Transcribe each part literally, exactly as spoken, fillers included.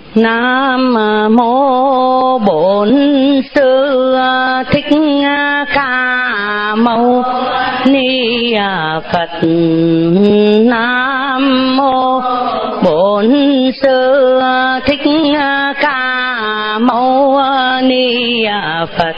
Nam mô Bổn Sư Thích Ca Mâu Ni Phật. Nam mô Bổn Sư Thích Ca Mâu Ni Phật.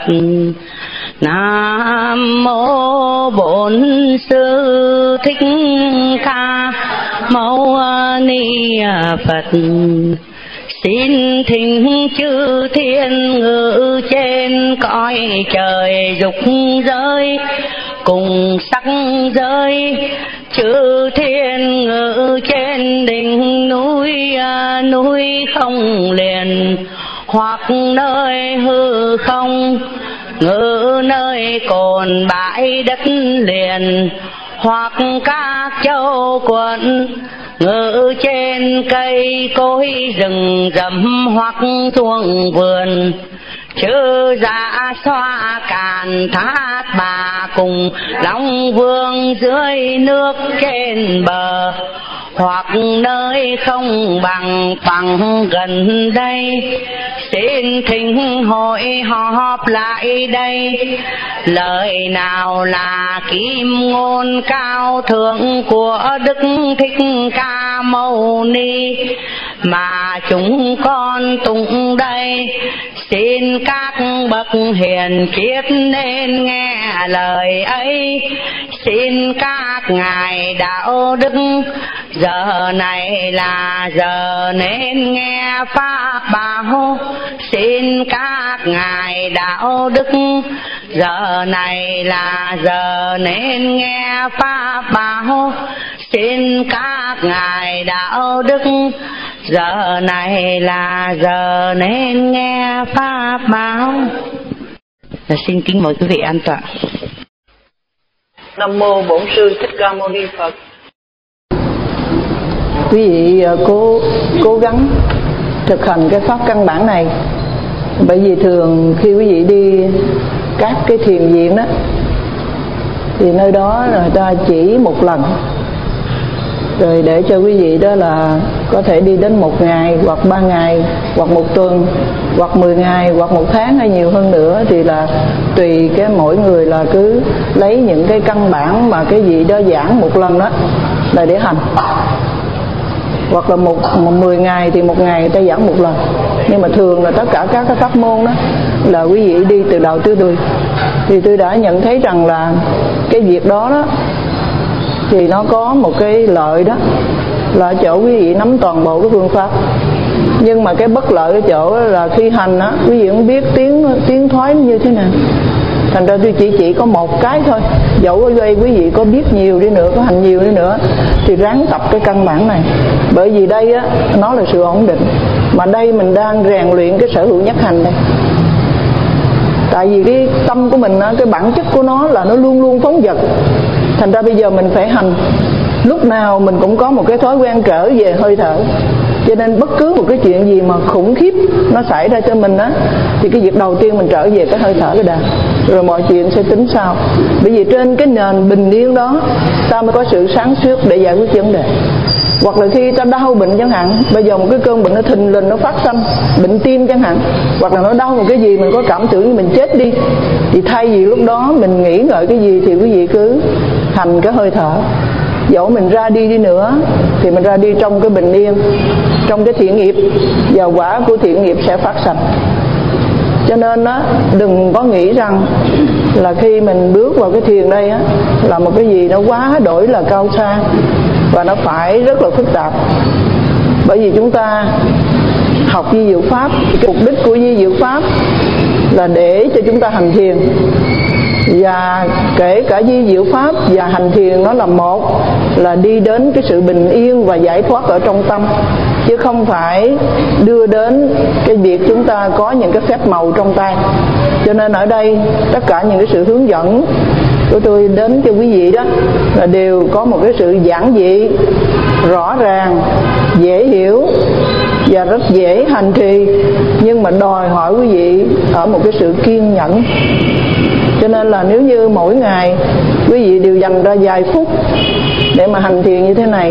Nam mô Bổn Sư Thích Ca Mâu Ni Phật. Xin thỉnh chư thiên ngự trên cõi trời dục giới cùng sắc giới, chư thiên ngự trên đỉnh núi núi không liền, hoặc nơi hư không ngự nơi cồn bãi đất liền, hoặc các châu quận ngự trên cây cối rừng rậm, hoặc thuồng vườn chư dạ xoa càn thác bà cùng long vương dưới nước trên bờ, hoặc nơi không bằng phẳng gần đây. Xin thỉnh hội họp lại đây, lời nào là kim ngôn cao thượng của Đức Thích Ca Mâu Ni mà chúng con tụng đây. Xin các bậc hiền triết nên nghe lời ấy. Xin các ngài đạo đức giờ này là giờ nên nghe pháp bảo. Xin các ngài đạo đức giờ này là giờ nên nghe pháp bảo. Xin các ngài đạo đức giờ này là giờ nên nghe pháp bảo. Và xin kính mời quý vị an tọa. Nam mô Bổn Sư Thích Ca Mâu Ni Phật. Quý vị cố cố gắng thực hành cái pháp căn bản này, bởi vì thường khi quý vị đi các cái thiền viện đó thì nơi đó người ta chỉ một lần, rồi để cho quý vị đó là có thể đi đến một ngày hoặc ba ngày hoặc một tuần hoặc mười ngày hoặc một tháng hay nhiều hơn nữa, thì là tùy cái mỗi người là cứ lấy những cái căn bản mà cái gì đó giảng một lần đó là để hành. Hoặc là một, một mười ngày thì một ngày người ta giảng một lần. Nhưng mà thường là tất cả các cái pháp môn đó là quý vị đi từ đầu tới đuôi. Thì tôi đã nhận thấy rằng là cái việc đó đó thì nó có một cái lợi đó là ở chỗ quý vị nắm toàn bộ cái phương pháp. Nhưng mà cái bất lợi ở chỗ là khi hành á, quý vị không biết tiến tiến thoái như thế nào. Thành ra tôi chỉ chỉ có một cái thôi. Dẫu ở đây quý vị có biết nhiều đi nữa, có hành nhiều đi nữa, thì ráng tập cái căn bản này. Bởi vì đây á, nó là sự ổn định. Mà đây mình đang rèn luyện cái sở hữu nhất hành đây. Tại vì cái tâm của mình á, cái bản chất của nó là nó luôn luôn phóng dật. Thành ra bây giờ mình phải hành. Lúc nào mình cũng có một cái thói quen trở về hơi thở. Cho nên bất cứ một cái chuyện gì mà khủng khiếp nó xảy ra cho mình á, thì cái việc đầu tiên mình trở về cái hơi thở cái đã, rồi mọi chuyện sẽ tính sau. Bởi vì trên cái nền bình yên đó ta mới có sự sáng suốt để giải quyết vấn đề. Hoặc là khi ta đau bệnh chẳng hạn, bây giờ một cái cơn bệnh nó thình lình nó phát sanh, bệnh tim chẳng hạn, hoặc là nó đau một cái gì mình có cảm tưởng như mình chết đi, thì thay vì lúc đó mình nghĩ ngợi cái gì thì quý vị cứ hành cái hơi thở. Dẫu mình ra đi đi nữa thì mình ra đi trong cái bình yên, trong cái thiện nghiệp, và quả của thiện nghiệp sẽ phát sanh. Cho nên á, đừng có nghĩ rằng là khi mình bước vào cái thiền đây á là một cái gì nó quá đổi là cao xa và nó phải rất là phức tạp. Bởi vì chúng ta học di diệu pháp, cái mục đích của di diệu pháp là để cho chúng ta hành thiền. Và kể cả di diệu pháp và hành thiền nó là một, là đi đến cái sự bình yên và giải thoát ở trong tâm, chứ không phải đưa đến cái việc chúng ta có những cái phép màu trong tay. Cho nên ở đây tất cả những cái sự hướng dẫn của tôi đến cho quý vị đó là đều có một cái sự giản dị, rõ ràng, dễ hiểu và rất dễ hành trì, nhưng mà đòi hỏi quý vị ở một cái sự kiên nhẫn. Cho nên là nếu như mỗi ngày quý vị đều dành ra vài phút để mà hành thiền như thế này,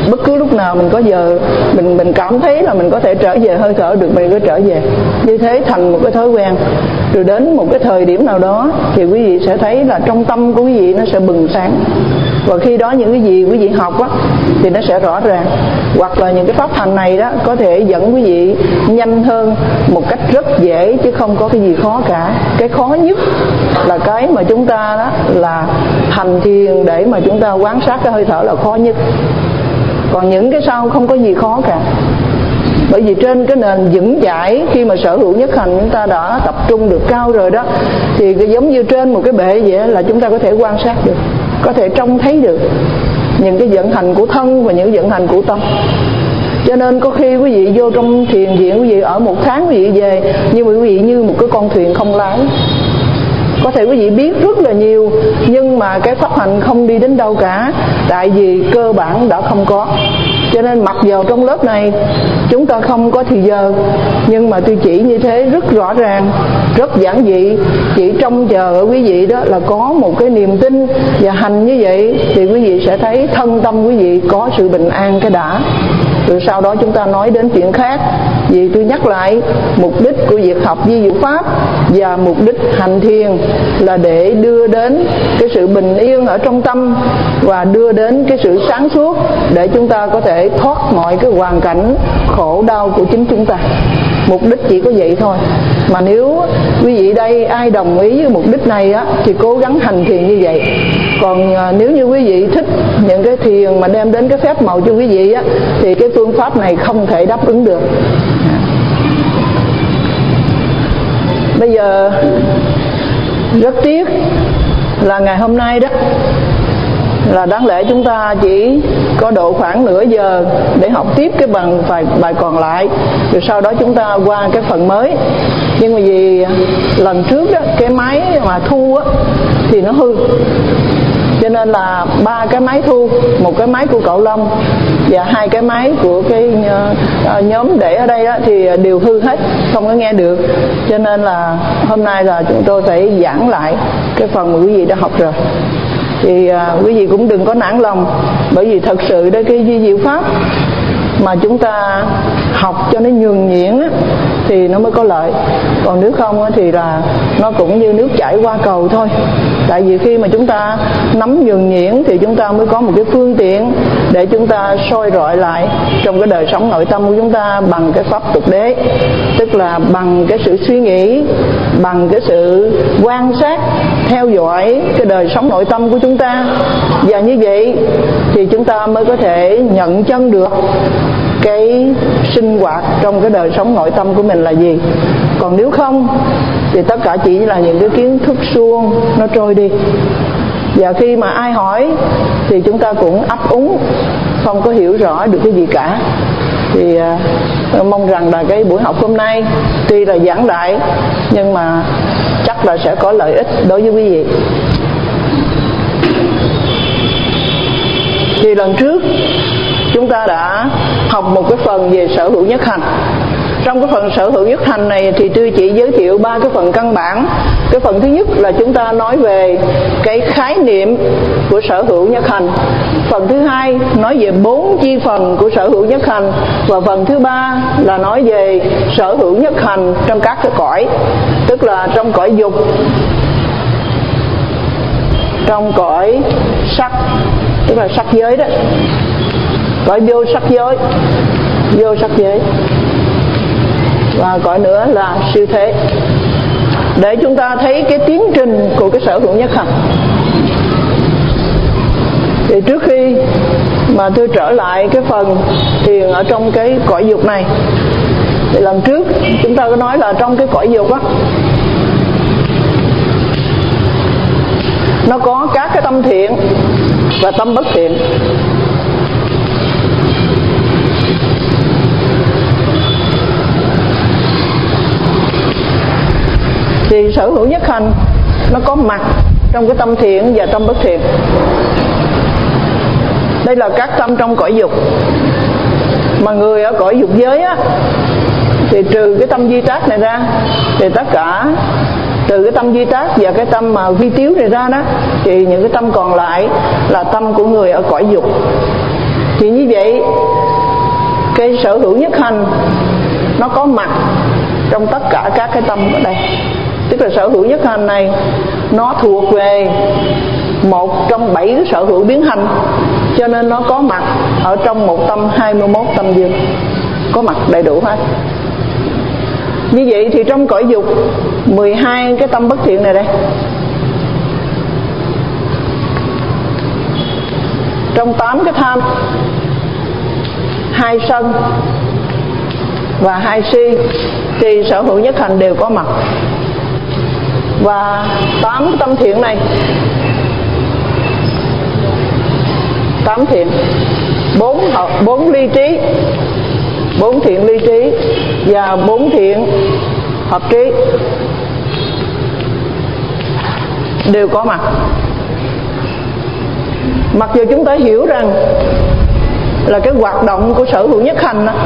bất cứ lúc nào mình có giờ mình mình cảm thấy là mình có thể trở về hơi thở được, mình cứ trở về. Như thế thành một cái thói quen. Rồi đến một cái thời điểm nào đó thì quý vị sẽ thấy là trong tâm của quý vị nó sẽ bừng sáng. Và khi đó những cái gì quý vị học á thì nó sẽ rõ ràng. Hoặc là những cái pháp hành này đó có thể dẫn quý vị nhanh hơn một cách rất dễ, chứ không có cái gì khó cả. Cái khó nhất là cái mà chúng ta đó là hành thiền để mà chúng ta quan sát cái hơi thở là khó nhất. Còn những cái sau không có gì khó cả. Bởi vì trên cái nền vững chãi, khi mà sở hữu nhất hành chúng ta đã tập trung được cao rồi đó, thì giống như trên một cái bệ vậy là chúng ta có thể quan sát được, có thể trông thấy được những cái vận hành của thân và những vận hành của tâm. Cho nên có khi quý vị vô trong thiền viện, quý vị ở một tháng quý vị về, nhưng mà quý vị như một cái con thuyền không lái. Có thể quý vị biết rất là nhiều, nhưng mà cái pháp hành không đi đến đâu cả, tại vì cơ bản đã không có. Cho nên mặc vào trong lớp này chúng ta không có thì giờ, nhưng mà tôi chỉ như thế rất rõ ràng, rất giản dị. Chỉ trông chờ ở quý vị đó là có một cái niềm tin và hành như vậy thì quý vị sẽ thấy thân tâm quý vị có sự bình an cái đã. Rồi sau đó chúng ta nói đến chuyện khác. Vì tôi nhắc lại, mục đích của việc học vi diệu pháp và mục đích hành thiền là để đưa đến cái sự bình yên ở trong tâm và đưa đến cái sự sáng suốt để chúng ta có thể thoát mọi cái hoàn cảnh khổ đau của chính chúng ta. Mục đích chỉ có vậy thôi. Mà nếu quý vị đây ai đồng ý với mục đích này á thì cố gắng hành thiền như vậy. Còn à, nếu như quý vị thích những cái thiền mà đem đến cái phép màu cho quý vị á thì cái phương pháp này không thể đáp ứng được. Bây giờ rất tiếc là ngày hôm nay đó là đáng lẽ chúng ta chỉ có độ khoảng nửa giờ để học tiếp cái bằng bài, bài còn lại, rồi sau đó chúng ta qua cái phần mới. Nhưng mà vì lần trước đó cái máy mà thu á thì nó hư, cho nên là ba cái máy thu, một cái máy của cậu Long và hai cái máy của cái uh, nhóm để ở đây đó thì đều hư hết, không có nghe được. Cho nên là hôm nay là chúng tôi phải giảng lại cái phần mà quý vị đã học rồi. Thì uh, quý vị cũng đừng có nản lòng, bởi vì thật sự đây cái vi diệu pháp mà chúng ta học cho nó nhuần nhuyễn á, thì nó mới có lợi. Còn nếu không á, thì là nó cũng như nước chảy qua cầu thôi. Tại vì khi mà chúng ta nắm nhuần nhuyễn thì chúng ta mới có một cái phương tiện để chúng ta soi rọi lại trong cái đời sống nội tâm của chúng ta bằng cái pháp tục đế, tức là bằng cái sự suy nghĩ, bằng cái sự quan sát, theo dõi cái đời sống nội tâm của chúng ta. Và như vậy thì chúng ta mới có thể nhận chân được cái sinh hoạt trong cái đời sống nội tâm của mình là gì. Còn nếu không thì tất cả chỉ là những cái kiến thức suông nó trôi đi. Và khi mà ai hỏi thì chúng ta cũng ấp úng, không có hiểu rõ được cái gì cả. Thì uh, mong rằng là cái buổi học hôm nay tuy là giảng đại nhưng mà chắc là sẽ có lợi ích đối với quý vị. Thì lần trước chúng ta đã học một cái phần về sở hữu nhất hành. Trong cái phần sở hữu nhất hành này thì tôi chỉ giới thiệu ba cái phần căn bản. Cái phần thứ nhất là chúng ta nói về cái khái niệm của sở hữu nhất hành. Phần thứ hai nói về bốn chi phần của sở hữu nhất hành. Và phần thứ ba là nói về sở hữu nhất hành trong các cái cõi, tức là trong cõi dục, trong cõi sắc, tức là sắc giới đó, cõi vô sắc giới, vô sắc giới, và cõi nữa là siêu thế, để chúng ta thấy cái tiến trình của cái sở hữu nhất hành. Thì trước khi mà tôi trở lại cái phần thiền ở trong cái cõi dục này, thì lần trước chúng ta có nói là trong cái cõi dục á, nó có các cái tâm thiện và tâm bất thiện. Thì sở hữu nhất hành nó có mặt trong cái tâm thiện và tâm bất thiện. Đây là các tâm trong cõi dục. Mà người ở cõi dục giới á, thì trừ cái tâm vi tác này ra, thì tất cả trừ cái tâm vi tác và cái tâm mà vi tiếu này ra đó, thì những cái tâm còn lại là tâm của người ở cõi dục. Thì như vậy cái sở hữu nhất hành nó có mặt trong tất cả các cái tâm ở đây. Tức là sở hữu nhất hành này nó thuộc về một trong bảy cái sở hữu biến hành, cho nên nó có mặt ở trong một tâm hai mươi mốt tâm dương, có mặt đầy đủ hết. Như vậy thì trong cõi dục mười hai cái tâm bất thiện này đây, trong tám cái tham, hai sân và hai si thì sở hữu nhất hành đều có mặt. Và tám cái tâm thiện này, tám thiện, bốn bốn ly trí, bốn thiện ly trí và bốn thiện hợp trí đều có mặt. Mặc dù chúng ta hiểu rằng là cái hoạt động của sở hữu nhất hành đó,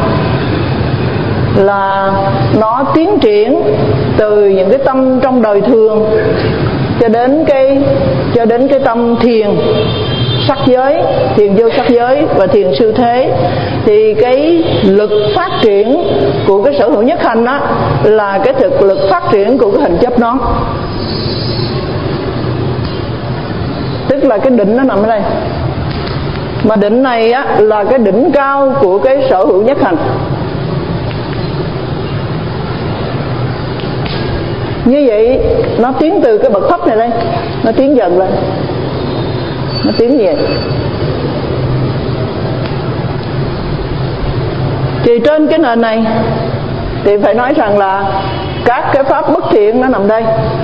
là nó tiến triển từ những cái tâm trong đời thường cho đến cái cho đến cái tâm thiền sắc giới, thiền vô sắc giới và thiền siêu thế, thì cái lực phát triển của cái sở hữu nhất hành đó là cái thực lực phát triển của cái hình chấp đó. Tức là cái định nó nằm ở đây, mà định này á là cái đỉnh cao của cái sở hữu nhất hành. Như vậy nó tiến từ cái bậc thấp này đây, nó tiến dần lên, nó tiến về. Thì trên cái nền này thì phải nói rằng là các cái pháp bất thiện nó nằm đây.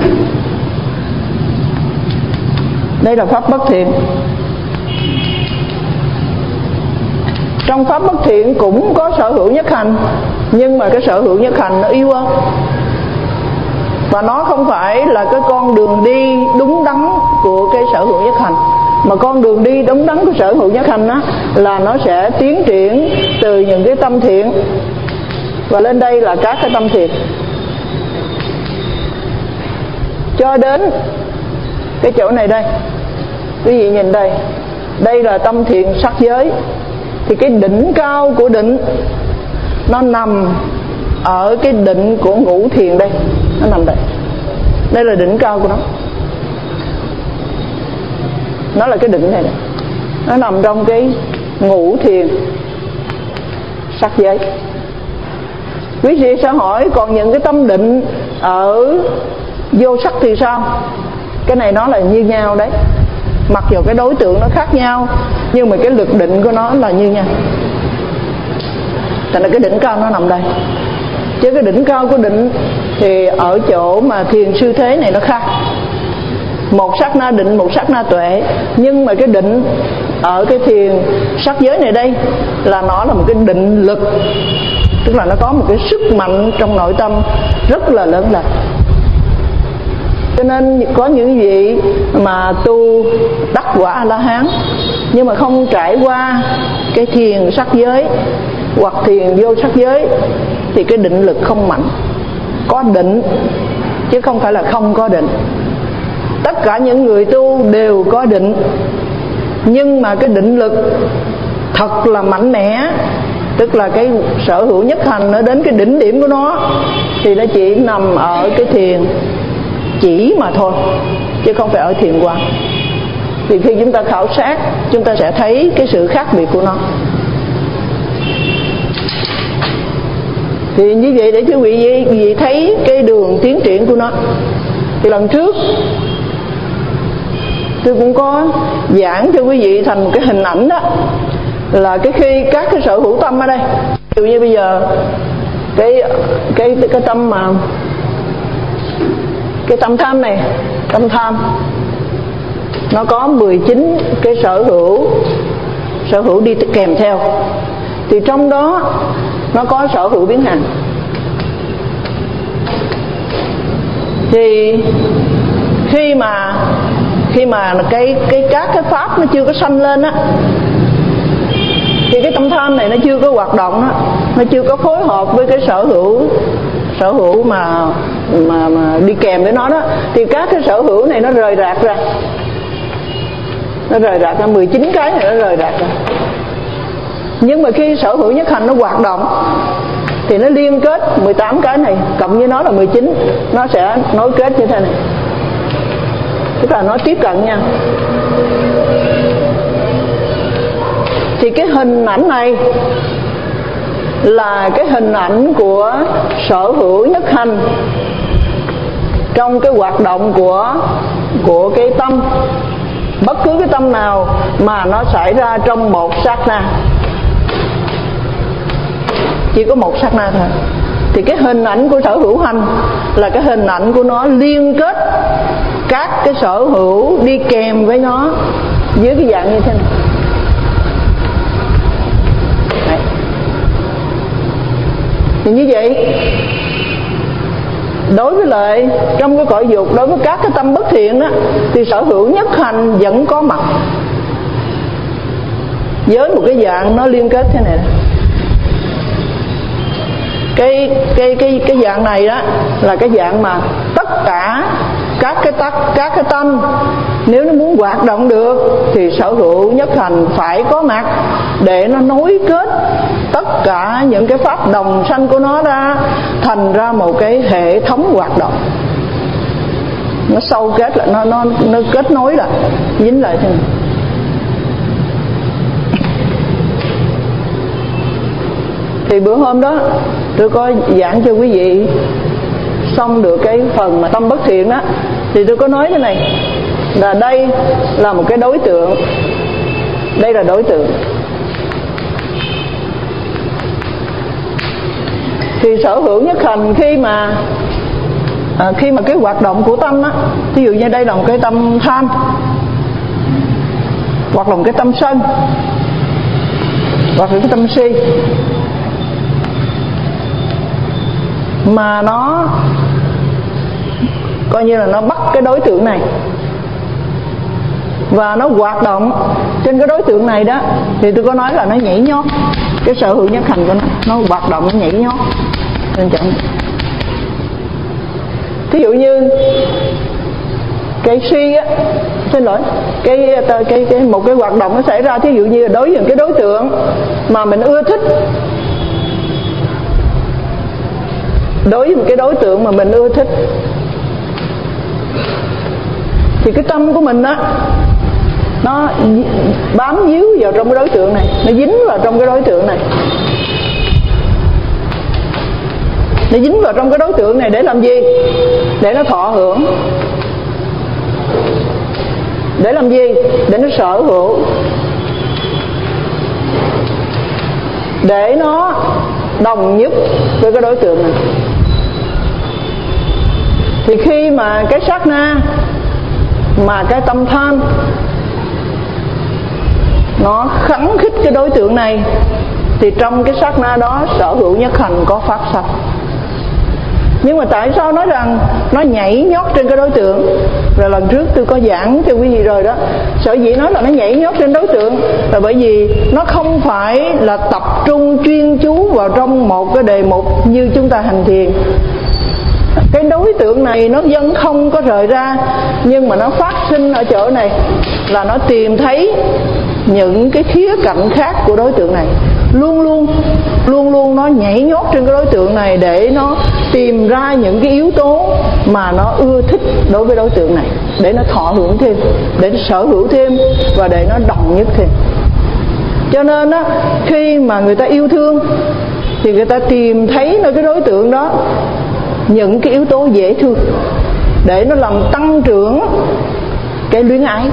Đây là pháp bất thiện. Trong pháp bất thiện cũng có sở hữu nhất hành, nhưng mà cái sở hữu nhất hành nó yếu hơn, và nó không phải là cái con đường đi đúng đắn của cái sở hữu nhất hành, mà con đường đi đúng đắn của sở hữu nhất hành đó là nó sẽ tiến triển từ những cái tâm thiện và lên đây là các cái tâm thiện, cho đến cái chỗ này đây. Quý vị nhìn đây, đây là tâm thiện sắc giới, thì cái đỉnh cao của định nó nằm ở cái định của ngũ thiền đây, nó nằm đây. Đây là đỉnh cao của nó, nó là cái định này, này. Nó nằm trong cái ngũ thiền sắc giới. Quý vị sẽ hỏi còn những cái tâm định ở vô sắc thì sao? Cái này nó là như nhau đấy, mặc dù cái đối tượng nó khác nhau nhưng mà cái lực định của nó là như nhau. Thành ra cái đỉnh cao nó nằm đây. Chứ cái đỉnh cao của định thì ở chỗ mà thiền siêu thế này nó khác. Một sát na định, một sát na tuệ. Nhưng mà cái định ở cái thiền sắc giới này đây là nó là một cái định lực, tức là nó có một cái sức mạnh trong nội tâm rất là lớn lao. Cho nên có những vị mà tu đắc quả A-la-hán nhưng mà không trải qua cái thiền sắc giới hoặc thiền vô sắc giới thì cái định lực không mạnh. Có định chứ không phải là không có định. Tất cả những người tu đều có định, nhưng mà cái định lực thật là mạnh mẽ, tức là cái sở hữu nhất hành nó đến cái đỉnh điểm của nó thì nó chỉ nằm ở cái thiền chỉ mà thôi, chứ không phải ở thiền quang. Thì khi chúng ta khảo sát, chúng ta sẽ thấy cái sự khác biệt của nó. Thì như vậy để quý vị, quý vị thấy cái đường tiến triển của nó. Thì lần trước tôi cũng có giảng cho quý vị thành một cái hình ảnh đó, là cái khi các cái sở hữu tâm ở đây, ví dụ như bây giờ cái cái cái tâm mà cái tâm tham này, tâm tham nó có mười chín cái sở hữu sở hữu đi kèm theo, thì trong đó nó có sở hữu biến hành. Thì khi mà khi mà cái cái các cái pháp nó chưa có sanh lên á, thì cái tâm tham này nó chưa có hoạt động á, nó chưa có phối hợp với cái sở hữu sở hữu mà mà mà đi kèm với nó đó, thì các cái sở hữu này nó rời rạc ra, nó rời rạc ra mười chín cái này nó rời rạc ra. Nhưng mà khi sở hữu nhất hành nó hoạt động thì nó liên kết mười tám cái này cộng với nó là mười chín, nó sẽ nối kết như thế này, tức là nó tiếp cận nhau. Thì cái hình ảnh này là cái hình ảnh của sở hữu nhất hành trong cái hoạt động của của cái tâm. Bất cứ cái tâm nào mà nó xảy ra trong một sát na, chỉ có một sát na thôi, thì cái hình ảnh của sở hữu hành là cái hình ảnh của nó liên kết các cái sở hữu đi kèm với nó dưới cái dạng như thế này. Đấy. Thì như vậy, đối với lại trong cái cõi dục, đối với các cái tâm bất thiện đó, thì sở hữu nhất hành vẫn có mặt với một cái dạng nó liên kết thế này. Cái cái cái cái dạng này đó là cái dạng mà tất cả các cái tắc các cái tâm nếu nó muốn hoạt động được thì sở hữu nhất hành phải có mặt để nó nối kết tất cả những cái pháp đồng sanh của nó ra thành ra một cái hệ thống hoạt động. Nó sâu kết lại, nó nó nó kết nối lại, dính lại thế này. Thì bữa hôm đó tôi có giảng cho quý vị xong được cái phần mà tâm bất thiện đó, thì tôi có nói thế này là đây là một cái đối tượng, đây là đối tượng. Thì sở hữu nhất hành khi mà à, khi mà cái hoạt động của tâm á, ví dụ như đây là một cái tâm tham hoặc là một cái tâm sân hoặc là cái tâm si, mà nó coi như là nó bắt cái đối tượng này và nó hoạt động trên cái đối tượng này đó, thì tôi có nói là nó nhảy nhót. Cái sở hữu nhất hành của nó nó hoạt động, nó nhảy nhót nên chẳng. Thí dụ như cái si á, xin lỗi, cái cái cái một cái hoạt động nó xảy ra, thí dụ như đối với cái đối tượng mà mình ưa thích, đối với một cái đối tượng mà mình ưa thích thì cái tâm của mình á nó bám víu vào trong cái đối tượng này, nó dính vào trong cái đối tượng này, nó dính vào trong cái đối tượng này để làm gì? Để nó thọ hưởng. Để làm gì? Để nó sở hữu, để nó đồng nhất với cái đối tượng này. Thì khi mà cái sát na mà cái tâm tham nó khắng khích cái đối tượng này, thì trong cái sát na đó sở hữu nhất hành có phát sanh. Nhưng mà tại sao nói rằng nó nhảy nhót trên cái đối tượng? Rồi lần trước tôi có giảng cho quý vị rồi đó. Sở dĩ nói là nó nhảy nhót trên đối tượng là bởi vì nó không phải là tập trung chuyên chú vào trong một cái đề mục như chúng ta hành thiền. Cái đối tượng này nó vẫn không có rời ra, nhưng mà nó phát sinh ở chỗ này là nó tìm thấy những cái khía cạnh khác của đối tượng này. Luôn luôn Luôn luôn nó nhảy nhót trên cái đối tượng này để nó tìm ra những cái yếu tố mà nó ưa thích đối với đối tượng này, để nó thọ hưởng thêm, để nó sở hữu thêm và để nó đồng nhất thêm. Cho nên á, khi mà người ta yêu thương thì người ta tìm thấy nơi cái đối tượng đó những cái yếu tố dễ thương để nó làm tăng trưởng cái luyến ái.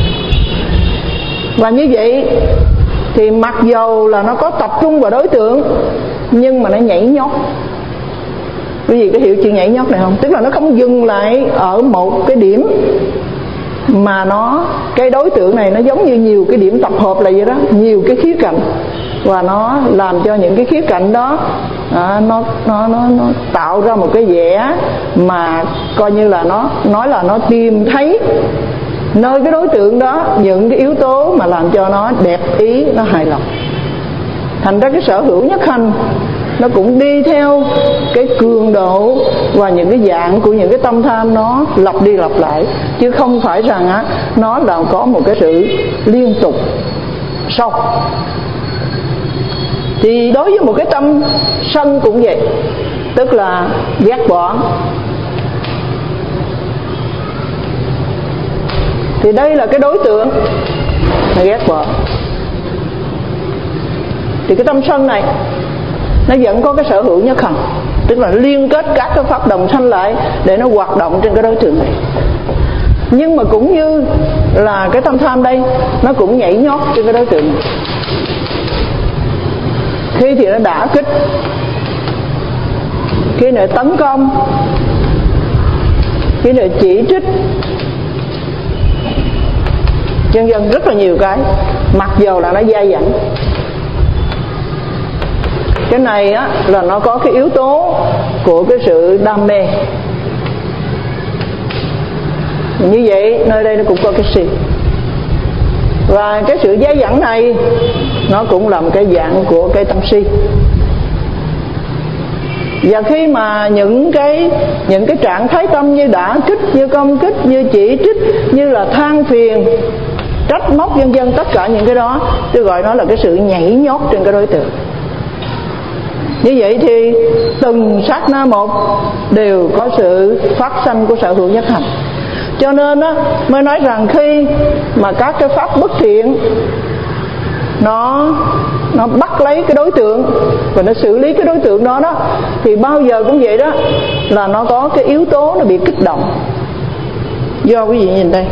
Và như vậy thì mặc dầu là nó có tập trung vào đối tượng nhưng mà nó nhảy nhót. Quý vị có hiểu chữ nhảy nhót này không? Tức là nó không dừng lại ở một cái điểm, mà nó cái đối tượng này nó giống như nhiều cái điểm tập hợp là vậy đó, nhiều cái khía cạnh, và nó làm cho những cái khía cạnh đó à, nó, nó nó nó tạo ra một cái vẻ mà coi như là nó nói là nó tìm thấy nơi cái đối tượng đó những cái yếu tố mà làm cho nó đẹp ý, nó hài lòng. Thành ra cái sở hữu nhất hành nó cũng đi theo cái cường độ và những cái dạng của những cái tâm tham nó lặp đi lặp lại, chứ không phải rằng á nó là có một cái sự liên tục sâu. Thì đối với một cái tâm sân cũng vậy, tức là ghét bỏ. Thì đây là cái đối tượng là ghét bỏ. Thì cái tâm sân này nó vẫn có cái sở hữu nhất hành, tức là liên kết các cái pháp đồng sanh lại để nó hoạt động trên cái đối tượng này. Nhưng mà cũng như là cái tâm tham đây, nó cũng nhảy nhót trên cái đối tượng này. Khi thì nó đả kích, khi nó tấn công, khi nó chỉ trích, vân vân, rất là nhiều cái, mặc dù là nó dai dẳng. Cái này á là nó có cái yếu tố của cái sự đam mê. Như vậy nơi đây nó cũng có cái si. Và cái sự dai dẳng này nó cũng là một cái dạng của cái tâm si. Và khi mà những cái những cái trạng thái tâm như đả kích, như công kích, như chỉ trích, như là than phiền, trách móc, vân vân, tất cả những cái đó tôi gọi nó là cái sự nhảy nhót trên cái đối tượng. Như vậy thì từng sát na một đều có sự phát sanh của sở hữu nhất hành. Cho nên á, mới nói rằng khi mà các cái pháp bất thiện nó nó bắt lấy cái đối tượng và nó xử lý cái đối tượng đó đó, thì bao giờ cũng vậy đó, là nó có cái yếu tố nó bị kích động. Do quý vị nhìn đây,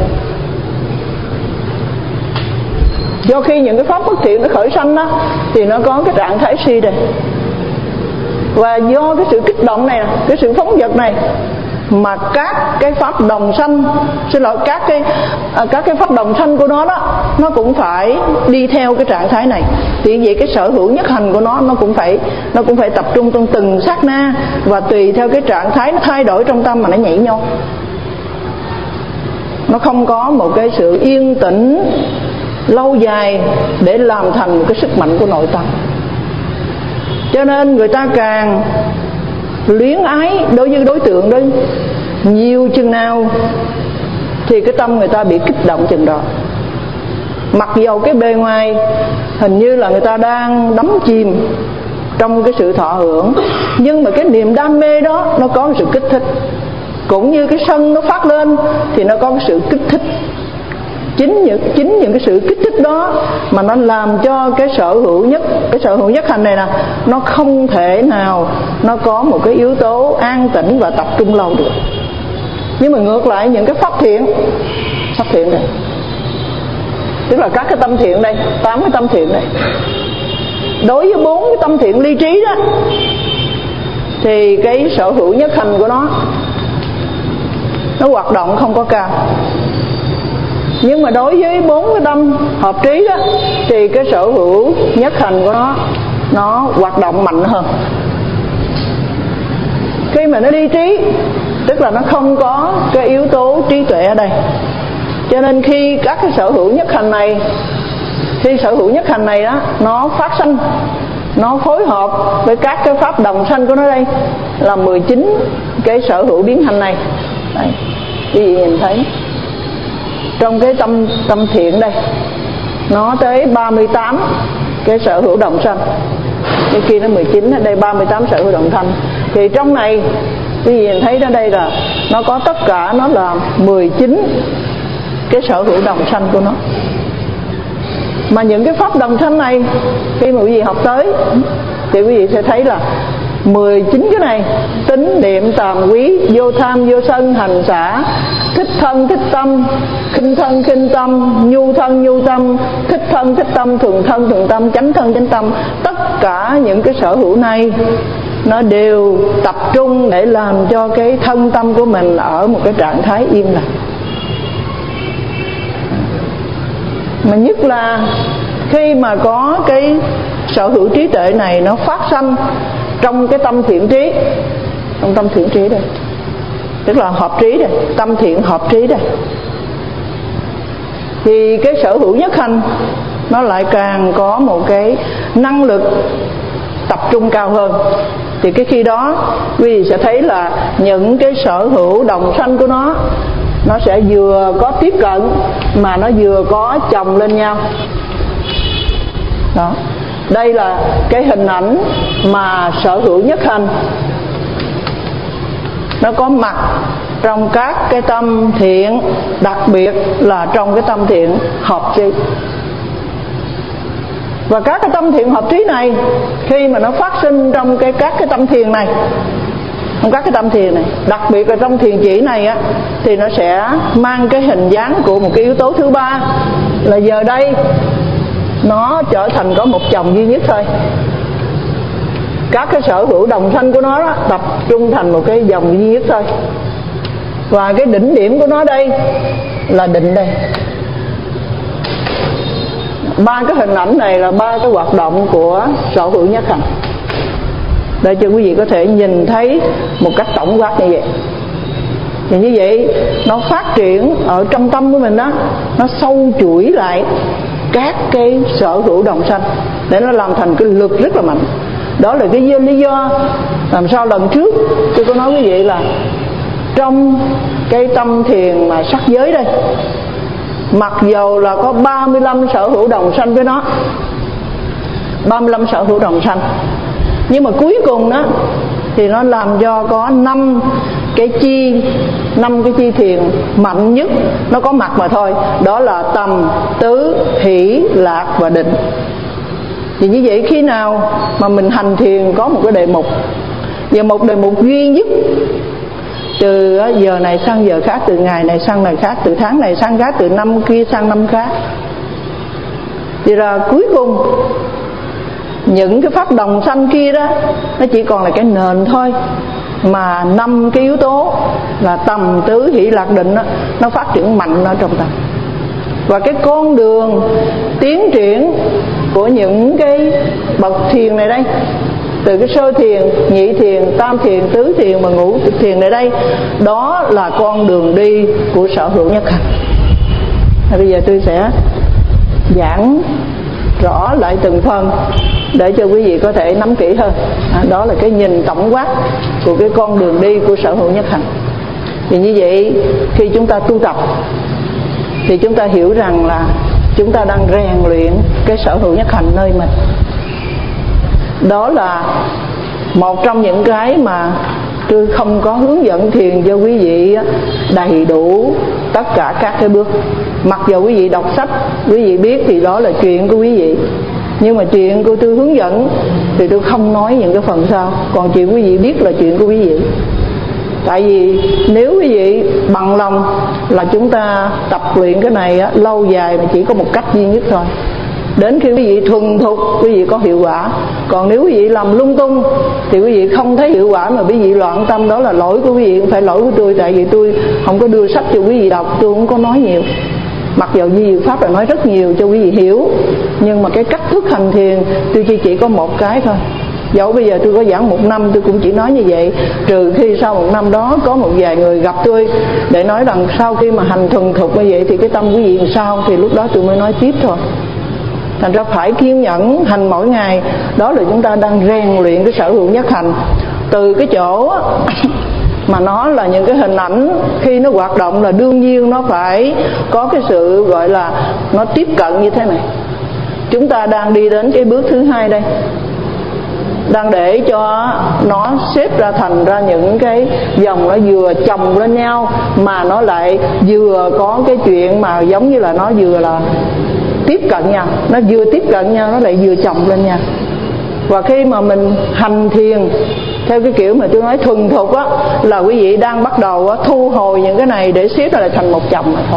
do khi những cái pháp bất thiện nó khởi sanh đó, thì nó có cái trạng thái si đây. Và do cái sự kích động này, cái sự phóng dật này, mà các cái pháp đồng sanh, xin lỗi, các cái à, các cái pháp đồng sanh của nó đó, nó cũng phải đi theo cái trạng thái này. Thì vậy cái sở hữu nhất hành của nó nó cũng phải nó cũng phải tập trung trong từng sát na, và tùy theo cái trạng thái nó thay đổi trong tâm mà nó nhảy nhót. Nó không có một cái sự yên tĩnh lâu dài để làm thành một cái sức mạnh của nội tâm. Cho nên người ta càng luyến ái đối với đối tượng đó nhiều chừng nào thì cái tâm người ta bị kích động chừng đó. Mặc dầu cái bề ngoài hình như là người ta đang đắm chìm trong cái sự thọ hưởng, nhưng mà cái niềm đam mê đó nó có một sự kích thích. Cũng như cái sân nó phát lên thì nó có cái sự kích thích. Chính những, chính những cái sự kích thích đó mà nó làm cho cái sở hữu nhất cái sở hữu nhất hành này nè, nó không thể nào nó có một cái yếu tố an tĩnh và tập trung lâu được. Nhưng mà ngược lại những cái pháp thiện, pháp thiện này, tức là các cái tâm thiện đây, tám cái tâm thiện này, đối với bốn cái tâm thiện ly trí đó, thì cái sở hữu nhất hành của nó nó hoạt động không có cao. Nhưng mà đối với bốn cái tâm hợp trí đó, thì cái sở hữu nhất hành của nó nó hoạt động mạnh hơn. Khi mà nó ly trí, tức là nó không có cái yếu tố trí tuệ ở đây. Cho nên khi các cái sở hữu nhất hành này, khi sở hữu nhất hành này đó nó phát sanh, nó phối hợp với các cái pháp đồng sanh của nó đây là mười chín cái sở hữu biến hành này. Đây, quý vị nhìn thấy trong cái tâm tâm thiện đây nó tới ba mươi tám cái sở hữu đồng sanh, cái kia nó mười chín, ở đây ba mươi tám sở hữu đồng sanh. Thì trong này quý vị nhìn thấy ở đây là nó có tất cả nó là mười chín cái sở hữu đồng sanh của nó. Mà những cái pháp đồng sanh này khi mà quý vị học tới thì quý vị sẽ thấy là mười chín cái này: tín, niệm, tàm, quý, vô tham, vô sân, hành xả, thích thân, thích tâm, khinh thân, khinh tâm, nhu thân, nhu tâm, thích thân, thích tâm, thường thân, thường tâm, chánh thân, chánh tâm. Tất cả những cái sở hữu này nó đều tập trung để làm cho cái thân tâm của mình ở một cái trạng thái yên lặng. Mà nhất là khi mà có cái sở hữu trí tuệ này nó phát sanh trong cái tâm thiện trí, trong tâm thiện trí đây, tức là hợp trí đây, tâm thiện hợp trí đây, thì cái sở hữu nhất hành nó lại càng có một cái năng lực tập trung cao hơn. Thì cái khi đó quý vị sẽ thấy là những cái sở hữu đồng sanh của nó nó sẽ vừa có tiếp cận mà nó vừa có chồng lên nhau đó. Đây là cái hình ảnh mà sở hữu nhất hành nó có mặt trong các cái tâm thiện, đặc biệt là trong cái tâm thiện hợp trí. Và các cái tâm thiện hợp trí này, khi mà nó phát sinh trong cái các cái tâm thiền này, trong các cái tâm thiền này, đặc biệt là trong thiền chỉ này á, thì nó sẽ mang cái hình dáng của một cái yếu tố thứ ba, là giờ đây nó trở thành có một chồng duy nhất thôi. Các cái sở hữu đồng sanh của nó đó, tập trung thành một cái dòng duy nhất thôi. Và cái đỉnh điểm của nó đây là định đây. Ba cái hình ảnh này là ba cái hoạt động của sở hữu nhất hành, để cho quý vị có thể nhìn thấy một cách tổng quát như vậy. Thì như vậy nó phát triển ở trong tâm của mình đó, nó sâu chuỗi lại các cái sở hữu đồng sanh để nó làm thành cái lực rất là mạnh. Đó là cái lý do làm sao lần trước tôi có nói quý vị là trong cái tâm thiền mà sắc giới đây, mặc dầu là có ba mươi lăm sở hữu đồng sanh với nó, ba mươi lăm sở hữu đồng sanh, nhưng mà cuối cùng đó thì nó làm cho có năm cái chi, năm cái chi thiền mạnh nhất nó có mặt mà thôi. Đó là tầm, tứ, hỷ, lạc và định. Thì như vậy khi nào mà mình hành thiền có một cái đề mục, và một đề mục duy nhất, từ giờ này sang giờ khác, từ ngày này sang ngày khác, từ tháng này sang khác, từ năm kia sang năm khác, thì ra cuối cùng những cái pháp đồng sanh kia đó nó chỉ còn là cái nền thôi, mà năm cái yếu tố là tầm, tứ, hỷ, lạc, định đó, nó phát triển mạnh ở trong tâm. Và cái con đường tiến triển của những cái bậc thiền này đây, từ cái sơ thiền, nhị thiền, tam thiền, tứ thiền và ngũ thiền này đây, đó là con đường đi của sở hữu nhất hành. Bây giờ tôi sẽ giảng rõ lại từng phần để cho quý vị có thể nắm kỹ hơn. À, đó là cái nhìn tổng quát của cái con đường đi của sở hữu nhất hành. Thì như vậy khi chúng ta tu tập thì chúng ta hiểu rằng là chúng ta đang rèn luyện cái sở hữu nhất hành nơi mình. Đó là một trong những cái mà tôi không có hướng dẫn thiền cho quý vị đầy đủ tất cả các cái bước. Mặc dù quý vị đọc sách, quý vị biết thì đó là chuyện của quý vị, nhưng mà chuyện của tôi hướng dẫn thì tôi không nói những cái phần sau. Còn chuyện quý vị biết là chuyện của quý vị. Tại vì nếu quý vị bằng lòng là chúng ta tập luyện cái này á, lâu dài mà chỉ có một cách duy nhất thôi. Đến khi quý vị thuần thục, quý vị có hiệu quả. Còn nếu quý vị làm lung tung thì quý vị không thấy hiệu quả, mà quý vị loạn tâm, đó là lỗi của quý vị, không phải lỗi của tôi. Tại vì tôi không có đưa sách cho quý vị đọc, tôi không có nói nhiều. Mặc dù Di Diệu Pháp là nói rất nhiều cho quý vị hiểu, nhưng mà cái cách thức hành thiền tôi chỉ chỉ có một cái thôi. Dẫu bây giờ tôi có giảng một năm tôi cũng chỉ nói như vậy, trừ khi sau một năm đó có một vài người gặp tôi để nói rằng sau khi mà hành thuần thục như vậy thì cái tâm quý vị làm sao, thì lúc đó tôi mới nói tiếp thôi. Thành ra phải kiên nhẫn hành mỗi ngày. Đó là chúng ta đang rèn luyện cái sở hữu nhất hành. Từ cái chỗ mà nó là những cái hình ảnh, khi nó hoạt động là đương nhiên nó phải có cái sự gọi là nó tiếp cận như thế này. Chúng ta đang đi đến cái bước thứ hai đây, đang để cho nó xếp ra thành ra những cái dòng nó vừa chồng lên nhau, mà nó lại vừa có cái chuyện mà giống như là nó vừa là tiếp cận nhau, nó vừa tiếp cận nhau, nó lại vừa chồng lên nhau. Và khi mà mình hành thiền theo cái kiểu mà tôi nói thuần thục á, là quý vị đang bắt đầu á, thu hồi những cái này để xếp lại thành một chồng mà thôi.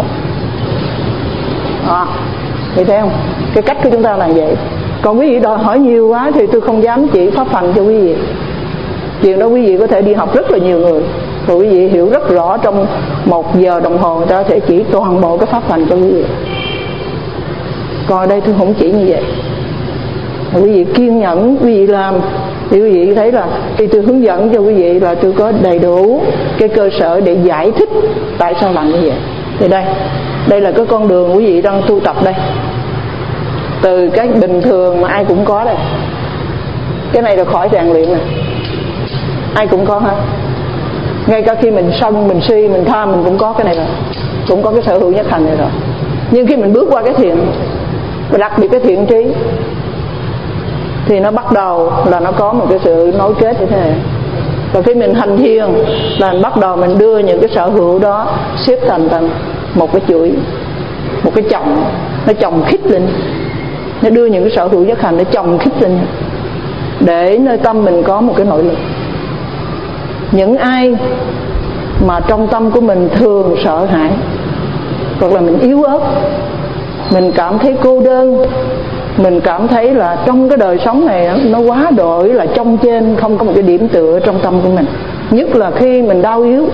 À, thì thấy không? Cái cách của chúng ta là vậy. Còn quý vị đòi hỏi nhiều quá thì tôi không dám chỉ pháp hành cho quý vị. Chuyện đó quý vị có thể đi học rất là nhiều người, rồi quý vị hiểu rất rõ, trong một giờ đồng hồ người ta có thể chỉ toàn bộ cái pháp hành cho quý vị. Còn ở đây tôi không chỉ như vậy. Quý vị kiên nhẫn, quý vị làm thì quý vị thấy là khi tôi hướng dẫn cho quý vị là tôi có đầy đủ cái cơ sở để giải thích tại sao làm như vậy. Thì đây, đây là cái con đường quý vị đang tu tập đây. Từ cái bình thường mà ai cũng có đây. Cái này là khỏi rèn luyện nè, ai cũng có hết. Ngay cả khi mình sân, mình si, mình tham, mình cũng có cái này rồi, cũng có cái sở hữu nhất hành này rồi. Nhưng khi mình bước qua cái thiện, và đặc biệt cái thiện trí, thì nó bắt đầu là nó có một cái sự nối kết như thế này. Và khi mình hành thiền là mình bắt đầu mình đưa những cái sở hữu đó xếp thành thành một cái chuỗi, một cái chồng, nó chồng khít lên, nó đưa những cái sở hữu nhất hành nó chồng khít lên, để nơi tâm mình có một cái nội lực. Những ai mà trong tâm của mình thường sợ hãi, hoặc là mình yếu ớt, mình cảm thấy cô đơn, mình cảm thấy là trong cái đời sống này nó quá đổi là trong trên, không có một cái điểm tựa trong tâm của mình. Nhất là khi mình đau yếu,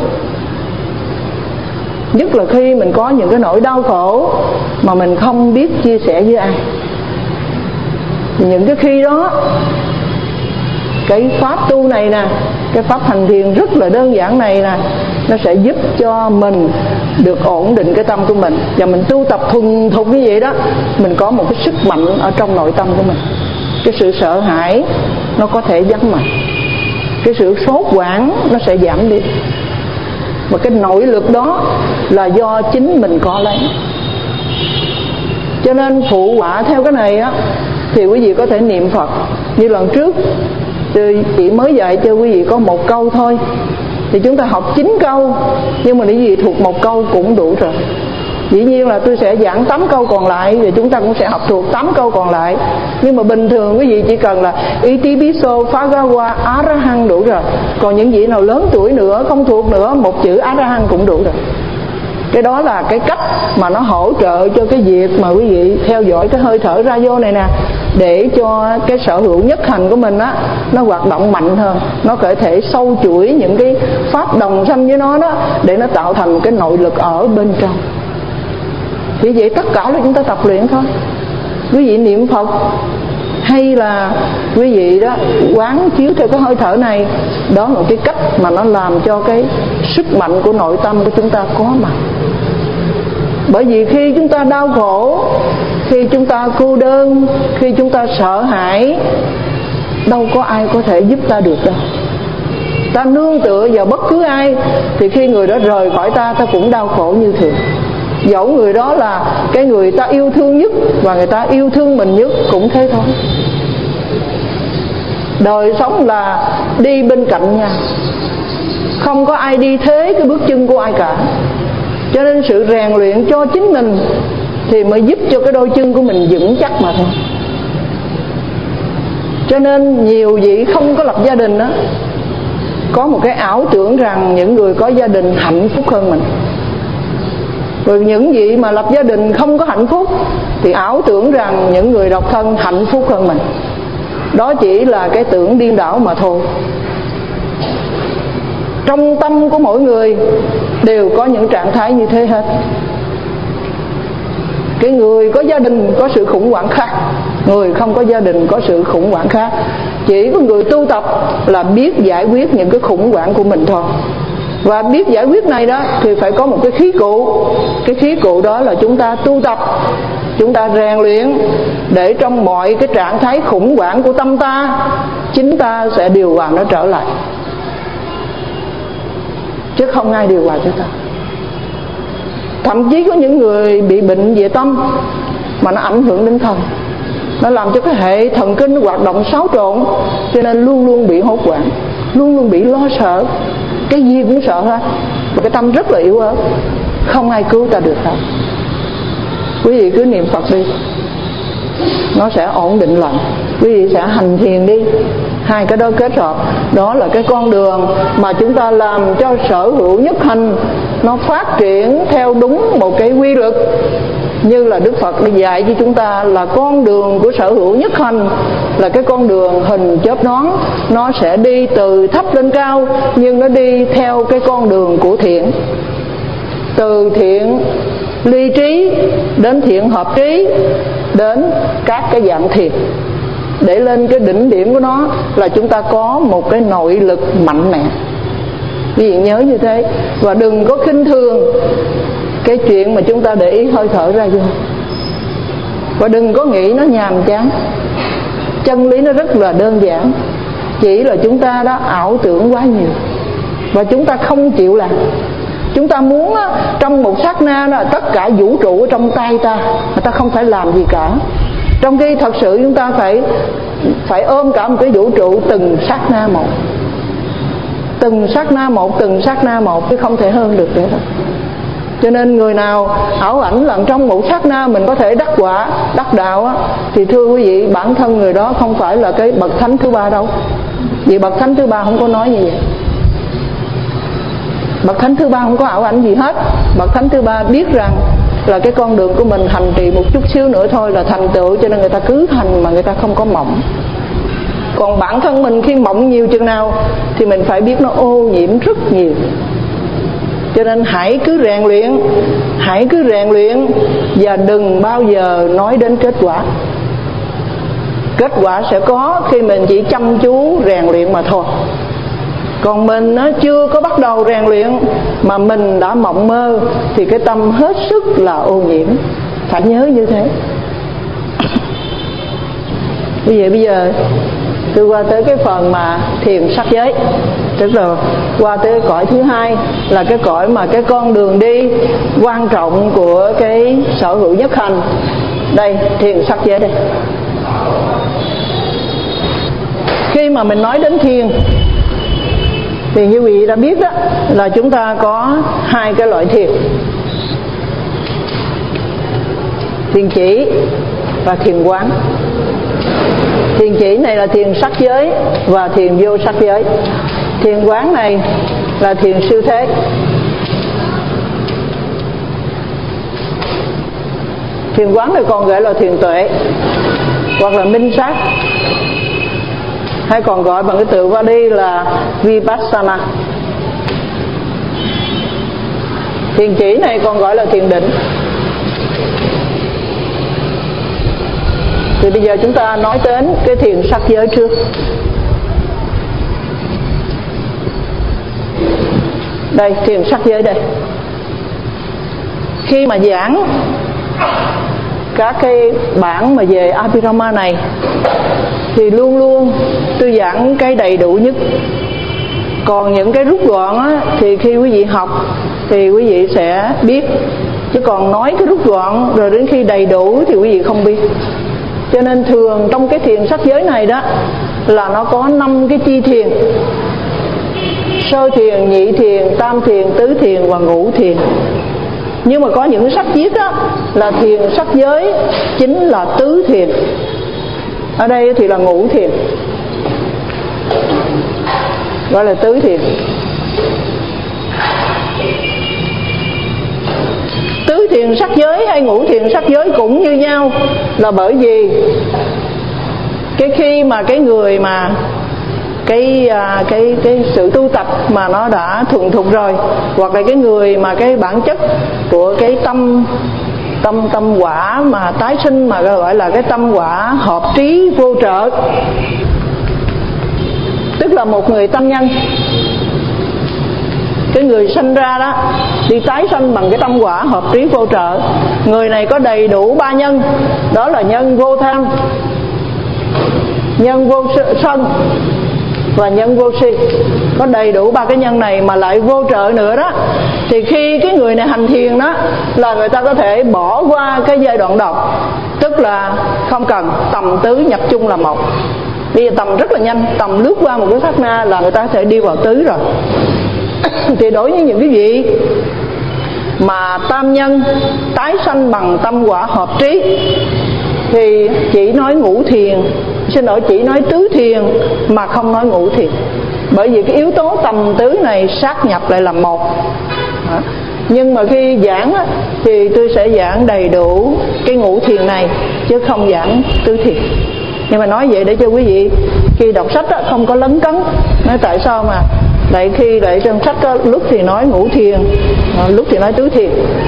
nhất là khi mình có những cái nỗi đau khổ mà mình không biết chia sẻ với ai. Những cái khi đó, cái pháp tu này nè, cái pháp hành thiền rất là đơn giản này nè, nó sẽ giúp cho mình được ổn định cái tâm của mình. Và mình tu tập thuần thục như vậy đó, mình có một cái sức mạnh ở trong nội tâm của mình. Cái sự sợ hãi nó có thể vắng mặt, cái sự sốt hoảng nó sẽ giảm đi. Và cái nội lực đó là do chính mình có lấy. Cho nên phụ họa theo cái này á, thì quý vị có thể niệm Phật. Như lần trước tôi chỉ mới dạy cho quý vị có một câu thôi, thì chúng ta học chín câu, nhưng mà quý vị thuộc một câu cũng đủ rồi. Dĩ nhiên là tôi sẽ giảng tám câu còn lại, rồi chúng ta cũng sẽ học thuộc tám câu còn lại. Nhưng mà bình thường quý vị chỉ cần là Itipiso, Phagawa, Arahant đủ rồi. Còn những vị nào lớn tuổi nữa, không thuộc nữa, một chữ Arahant cũng đủ rồi. Cái đó là cái cách mà nó hỗ trợ cho cái việc mà quý vị theo dõi cái hơi thở ra vô này nè, để cho cái sở hữu nhất hành của mình á, nó hoạt động mạnh hơn, nó có thể sâu chuỗi những cái pháp đồng sanh với nó đó, để nó tạo thành một cái nội lực ở bên trong. Thì vậy tất cả là chúng ta tập luyện thôi. Quý vị niệm Phật hay là quý vị đó quán chiếu theo cái hơi thở này, đó là một cái cách mà nó làm cho cái sức mạnh của nội tâm của chúng ta có mặt. Bởi vì khi chúng ta đau khổ, khi chúng ta cô đơn, khi chúng ta sợ hãi, đâu có ai có thể giúp ta được đâu. Ta nương tựa vào bất cứ ai, thì khi người đó rời khỏi ta, ta cũng đau khổ như thường. Dẫu người đó là cái người ta yêu thương nhất và người ta yêu thương mình nhất cũng thế thôi. Đời sống là đi bên cạnh nhau, không có ai đi thế cái bước chân của ai cả. Cho nên sự rèn luyện cho chính mình thì mới giúp cho cái đôi chân của mình vững chắc mà thôi. Cho nên nhiều vị không có lập gia đình đó, có một cái ảo tưởng rằng những người có gia đình hạnh phúc hơn mình. Rồi những vị mà lập gia đình không có hạnh phúc thì ảo tưởng rằng những người độc thân hạnh phúc hơn mình. Đó chỉ là cái tưởng điên đảo mà thôi. Trong tâm của mỗi người đều có những trạng thái như thế hết. Cái người có gia đình có sự khủng hoảng khác, người không có gia đình có sự khủng hoảng khác. Chỉ có người tu tập là biết giải quyết những cái khủng hoảng của mình thôi. Và biết giải quyết này đó thì phải có một cái khí cụ. Cái khí cụ đó là chúng ta tu tập, chúng ta rèn luyện, để trong mọi cái trạng thái khủng hoảng của tâm ta, chính ta sẽ điều hòa nó trở lại, chứ không ai điều hòa cho ta. Thậm chí có những người bị bệnh về tâm mà nó ảnh hưởng đến thần, nó làm cho cái hệ thần kinh nó hoạt động xáo trộn, cho nên luôn luôn bị hốt hoảng, luôn luôn bị lo sợ, cái gì cũng sợ hết. Và cái tâm rất là yếu ớt, không ai cứu ta được hết. Quý vị cứ niệm Phật đi, nó sẽ ổn định lại. Quý vị sẽ hành thiền đi, hai cái đó kết hợp. Đó là cái con đường mà chúng ta làm cho sở hữu nhất hành nó phát triển theo đúng một cái quy luật. Như là Đức Phật đã dạy cho chúng ta là con đường của sở hữu nhất hành là cái con đường hình chớp nhoáng. Nó sẽ đi từ thấp lên cao, nhưng nó đi theo cái con đường của thiện. Từ thiện ly trí đến thiện hợp trí, đến các cái dạng thiền, để lên cái đỉnh điểm của nó là chúng ta có một cái nội lực mạnh mẽ. Quý vị nhớ như thế. Và đừng có khinh thường cái chuyện mà chúng ta để ý hơi thở ra vô, và đừng có nghĩ nó nhàm chán. Chân lý nó rất là đơn giản, chỉ là chúng ta đã ảo tưởng quá nhiều và chúng ta không chịu làm. Chúng ta muốn á, trong một sát na đó, tất cả vũ trụ ở trong tay ta, mà ta không phải làm gì cả. Trong khi thật sự chúng ta phải phải ôm cả một cái vũ trụ từng sát na một, từng sát na một, từng sát na một, chứ không thể hơn được nữa đâu. Cho nên người nào ảo ảnh là trong một sát na mình có thể đắc quả, đắc đạo á, thì thưa quý vị, bản thân người đó không phải là cái bậc thánh thứ ba đâu. Vì bậc thánh thứ ba không có nói như vậy. Bậc thánh thứ ba không có ảo ảnh gì hết. Bậc thánh thứ ba biết rằng là cái con đường của mình hành trì một chút xíu nữa thôi là thành tựu, cho nên người ta cứ hành mà người ta không có mộng. Còn bản thân mình khi mộng nhiều chừng nào thì mình phải biết nó ô nhiễm rất nhiều. Cho nên hãy cứ rèn luyện, hãy cứ rèn luyện và đừng bao giờ nói đến kết quả. Kết quả sẽ có khi mình chỉ chăm chú rèn luyện mà thôi. Còn mình nó chưa có bắt đầu rèn luyện mà mình đã mộng mơ thì cái tâm hết sức là ô nhiễm. Phải nhớ như thế. Vì vậy bây giờ tôi qua tới cái phần mà thiền sắc giới, tức là qua tới cõi thứ hai, là cái cõi mà cái con đường đi quan trọng của cái sở hữu nhất hành. Đây, thiền sắc giới đây. Khi mà mình nói đến thiền thì như quý vị đã biết đó, là chúng ta có hai cái loại thiền: thiền chỉ và thiền quán. Thiền chỉ này là thiền sắc giới và thiền vô sắc giới. Thiền quán này là thiền siêu thế. Thiền quán này còn gọi là thiền tuệ hoặc là minh sát, hay còn gọi bằng cái từ Pali là Vipassana. Thiền chỉ này còn gọi là thiền định. Thì bây giờ chúng ta nói đến cái thiền sắc giới trước. Đây, thiền sắc giới đây. Khi mà giảng các cái bản mà về Abhidhamma này thì luôn luôn tôi giảng cái đầy đủ nhất. Còn những cái rút gọn á, thì khi quý vị học thì quý vị sẽ biết. Chứ còn nói cái rút gọn rồi đến khi đầy đủ thì quý vị không biết. Cho nên thường trong cái thiền sắc giới này đó là nó có năm cái chi thiền: sơ thiền, nhị thiền, tam thiền, tứ thiền và ngũ thiền. Nhưng mà có những sách viết đó là thiền sắc giới chính là tứ thiền. Ở đây thì là ngũ thiền, gọi là tứ thiền. Tứ thiền sắc giới hay ngũ thiền sắc giới cũng như nhau, là bởi vì cái khi mà cái người mà cái cái cái sự tu tập mà nó đã thuần thục rồi, hoặc là cái người mà cái bản chất của cái tâm tâm tâm quả mà tái sinh, mà gọi là cái tâm quả hợp trí vô trợ, tức là một người tâm nhân. Cái người sinh ra đó đi tái sanh bằng cái tâm quả hợp trí vô trợ. Người này có đầy đủ ba nhân, đó là nhân vô tham, nhân vô sân và nhân vô si. Có đầy đủ ba cái nhân này mà lại vô trợ nữa đó, thì khi cái người này hành thiền đó là người ta có thể bỏ qua cái giai đoạn đầu, tức là không cần tầm tứ nhập chung là một. Bây giờ tầm rất là nhanh, tầm lướt qua một cái sát na là người ta có thể đi vào tứ rồi. Thì đối với những cái vị mà tam nhân tái sanh bằng tâm quả hợp trí thì chỉ nói ngũ thiền, xin lỗi, chỉ nói tứ thiền mà không nói ngũ thiền. Bởi vì cái yếu tố tầm tứ này sát nhập lại làm một. Nhưng mà khi giảng á, thì tôi sẽ giảng đầy đủ cái ngũ thiền này chứ không giảng tứ thiền. Nhưng mà nói vậy để cho quý vị khi đọc sách á, không có lấn cấn. Nói tại sao mà lại khi lại trong sách á, lúc thì nói ngũ thiền, lúc thì nói tứ thiền.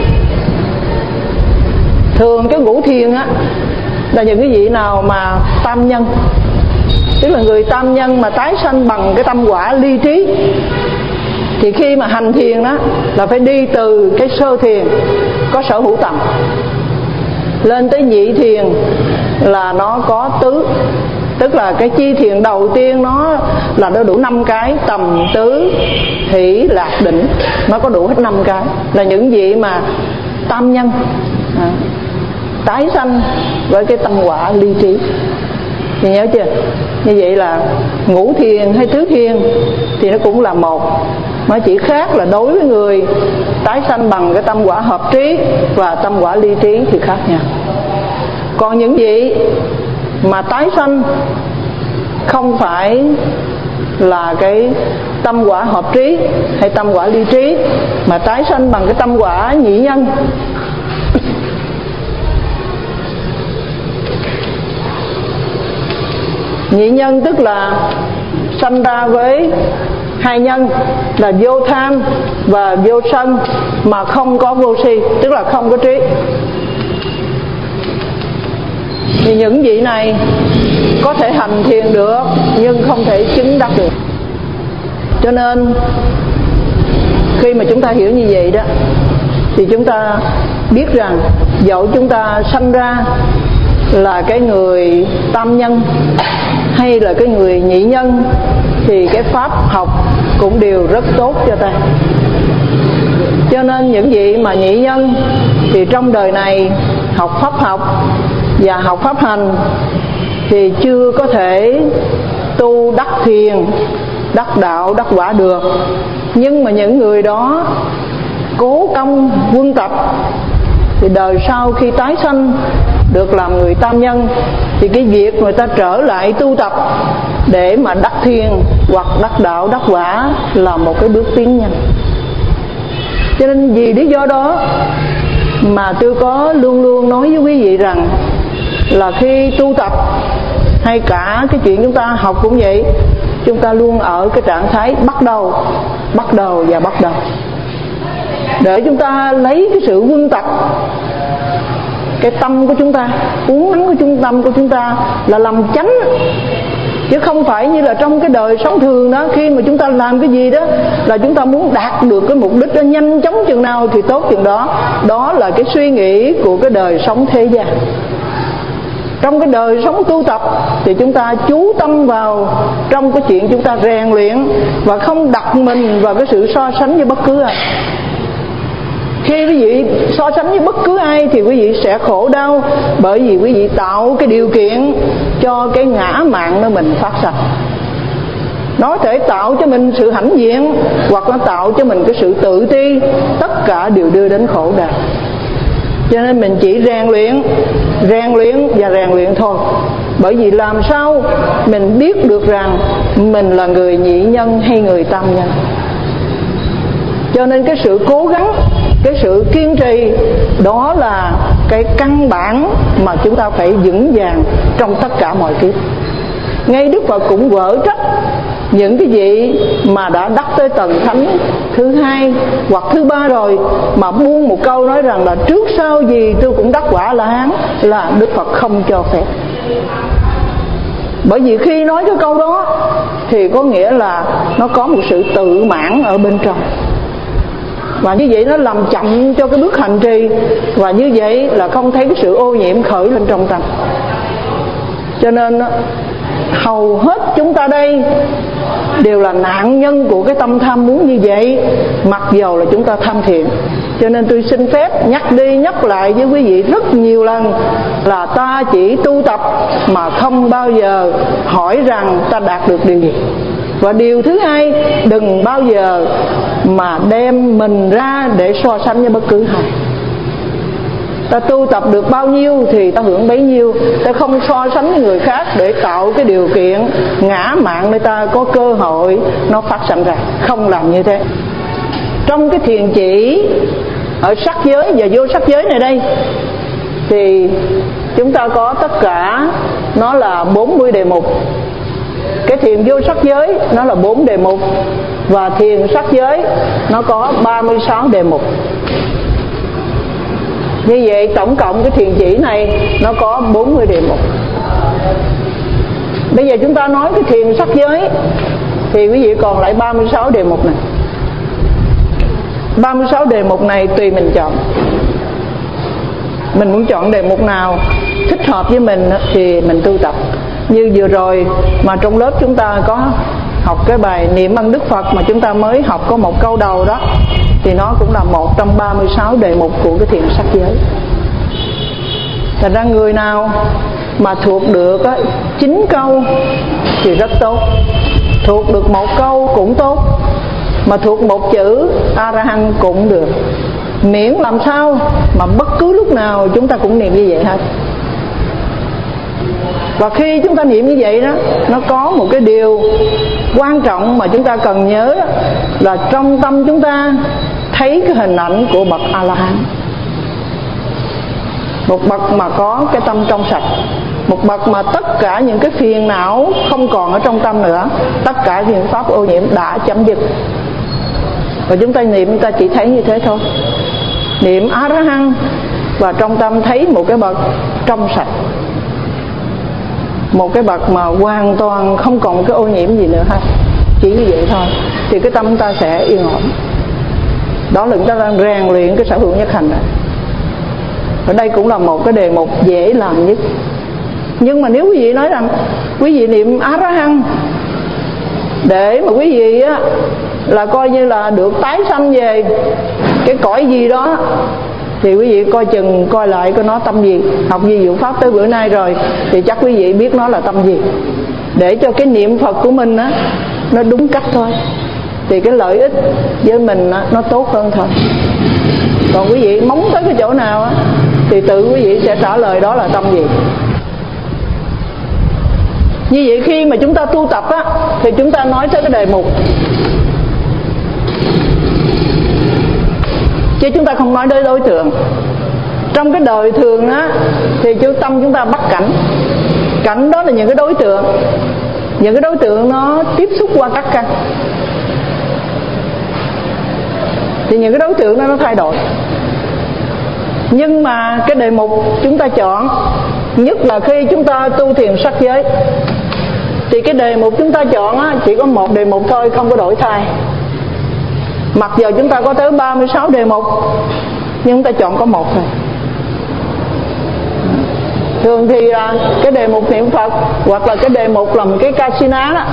Thường cái ngũ thiền á là những cái vị nào mà tam nhân, tức là người tam nhân mà tái sanh bằng cái tâm quả ly trí, thì khi mà hành thiền đó là phải đi từ cái sơ thiền có sở hữu tầm lên tới nhị thiền là nó có tứ, tức là cái chi thiền đầu tiên nó là nó đủ năm cái: tầm, tứ, thủy, lạc, định. Nó có đủ hết năm cái, là những vị mà tam nhân à, tái sanh với cái tâm quả ly trí. Thì nhớ chưa? Như vậy là ngũ thiền hay tứ thiền thì nó cũng là một, nó chỉ khác là đối với người tái sanh bằng cái tâm quả hợp trí và tâm quả ly trí thì khác nhau. Còn những vị mà tái sanh không phải là cái tâm quả hợp trí hay tâm quả ly trí, mà tái sanh bằng cái tâm quả nhị nhân. Nhị nhân tức là sanh ra với hai nhân là vô tham và vô sân, mà không có vô si, tức là không có trí. Thì những vị này có thể hành thiền được nhưng không thể chứng đắc được. Cho nên khi mà chúng ta hiểu như vậy đó, thì chúng ta biết rằng dẫu chúng ta sanh ra là cái người tam nhân hay là cái người nhị nhân, thì cái pháp học cũng đều rất tốt cho ta. Cho nên những vị mà nhị nhân thì trong đời này học pháp học và học pháp hành thì chưa có thể tu đắc thiền, đắc đạo, đắc quả được. Nhưng mà những người đó cố công quân tập thì đời sau khi tái sanh được làm người tam nhân, thì cái việc người ta trở lại tu tập để mà đắc thiền hoặc đắc đạo, đắc quả là một cái bước tiến nhanh. Cho nên vì lý do đó mà tôi có luôn luôn nói với quý vị rằng là khi tu tập hay cả cái chuyện chúng ta học cũng vậy, chúng ta luôn ở cái trạng thái bắt đầu, bắt đầu và bắt đầu, để chúng ta lấy cái sự quân tập. Cái tâm của chúng ta, uốn nắn của trung tâm của chúng ta là làm chánh, chứ không phải như là trong cái đời sống thường đó, khi mà chúng ta làm cái gì đó là chúng ta muốn đạt được cái mục đích đó nhanh chóng chừng nào thì tốt chừng đó. Đó là cái suy nghĩ của cái đời sống thế gian. Trong cái đời sống tu tập thì chúng ta chú tâm vào trong cái chuyện chúng ta rèn luyện, và không đặt mình vào cái sự so sánh với bất cứ ai. Khi quý vị so sánh với bất cứ ai thì quý vị sẽ khổ đau, bởi vì quý vị tạo cái điều kiện cho cái ngã mạn của mình phát sinh. Nó có thể tạo cho mình sự hãnh diện, hoặc nó tạo cho mình cái sự tự ti. Tất cả đều đưa đến khổ đau. Cho nên mình chỉ rèn luyện, rèn luyện và rèn luyện thôi. Bởi vì làm sao mình biết được rằng mình là người nhị nhân hay người tam nhân. Cho nên cái sự cố gắng, cái sự kiên trì, đó là cái căn bản mà chúng ta phải vững vàng trong tất cả mọi kiếp. Ngay Đức Phật cũng quở trách những cái vị mà đã đắc tới tầng thánh thứ hai hoặc thứ ba rồi, mà buông một câu nói rằng là trước sau gì tôi cũng đắc quả La Hán, là Đức Phật không cho phép. Bởi vì khi nói cái câu đó thì có nghĩa là nó có một sự tự mãn ở bên trong, và như vậy nó làm chậm cho cái bước hành trì, và như vậy là không thấy cái sự ô nhiễm khởi lên trong tâm. Cho nên hầu hết chúng ta đây đều là nạn nhân của cái tâm tham muốn như vậy, mặc dầu là chúng ta tham thiện. Cho nên tôi xin phép nhắc đi nhắc lại với quý vị rất nhiều lần là ta chỉ tu tập mà không bao giờ hỏi rằng ta đạt được điều gì. Và điều thứ hai, đừng bao giờ mà đem mình ra để so sánh với bất cứ ai. Ta tu tập được bao nhiêu thì ta hưởng bấy nhiêu. Ta không so sánh với người khác để tạo cái điều kiện ngã mạn để ta có cơ hội nó phát sinh ra. Không làm như thế. Trong cái thiền chỉ ở sắc giới và vô sắc giới này đây thì chúng ta có tất cả nó là bốn mươi đề mục. Cái thiền vô sắc giới nó là bốn đề mục, và thiền sắc giới nó có ba mươi sáu đề mục. Như vậy tổng cộng cái thiền chỉ này nó có bốn mươi đề mục. Bây giờ chúng ta nói cái thiền sắc giới thì quý vị còn lại ba mươi sáu đề mục này. ba mươi sáu đề mục này tùy mình chọn. Mình muốn chọn đề mục nào thích hợp với mình thì mình tu tập. Như vừa rồi mà trong lớp chúng ta có học cái bài niệm ân Đức Phật mà chúng ta mới học có một câu đầu đó, thì nó cũng là một trong ba mươi sáu đề mục của cái thiền sắc giới. Thật ra người nào mà thuộc được á, chín câu thì rất tốt, thuộc được một câu cũng tốt, mà thuộc một chữ A-la-hán cũng được, miễn làm sao mà bất cứ lúc nào chúng ta cũng niệm như vậy hết. Và khi chúng ta niệm như vậy đó, nó có một cái điều quan trọng mà chúng ta cần nhớ đó, là trong tâm chúng ta thấy cái hình ảnh của bậc A-la-hán, một bậc mà có cái tâm trong sạch, một bậc mà tất cả những cái phiền não không còn ở trong tâm nữa, tất cả những pháp ô nhiễm đã chấm dứt. Và chúng ta niệm, chúng ta chỉ thấy như thế thôi, niệm A-la-hán và trong tâm thấy một cái bậc trong sạch, một cái bậc mà hoàn toàn không còn cái ô nhiễm gì nữa hết, chỉ như vậy thôi thì cái tâm chúng ta sẽ yên ổn. Đó là chúng ta đang rèn luyện cái sở hữu nhất hành này. Và đây cũng là một cái đề mục dễ làm nhất. Nhưng mà nếu quý vị nói rằng quý vị niệm A-la-hán để mà quý vị á, là coi như là được tái sanh về cái cõi gì đó, thì quý vị coi chừng coi lại coi nó tâm gì. Học Di Diệu Pháp tới bữa nay rồi thì chắc quý vị biết nó là tâm gì, để cho cái niệm Phật của mình á, nó đúng cách thôi, thì cái lợi ích với mình á, nó tốt hơn thôi. Còn quý vị móng tới cái chỗ nào á, thì tự quý vị sẽ trả lời đó là tâm gì. Như vậy khi mà chúng ta tu tập á, thì chúng ta nói tới cái đề mục, chứ chúng ta không nói đến đối tượng. Trong cái đời thường á, thì chú tâm chúng ta bắt cảnh. Cảnh đó là những cái đối tượng, những cái đối tượng nó tiếp xúc qua các căn, thì những cái đối tượng đó nó thay đổi. Nhưng mà cái đề mục chúng ta chọn, nhất là khi chúng ta tu thiền sắc giới, thì cái đề mục chúng ta chọn á, chỉ có một đề mục thôi, không có đổi thay. Mặc giờ chúng ta có tới ba mươi sáu đề mục, nhưng chúng ta chọn có một thôi. Thường thì là cái đề mục niệm Phật, hoặc là cái đề mục là một cái casina đó.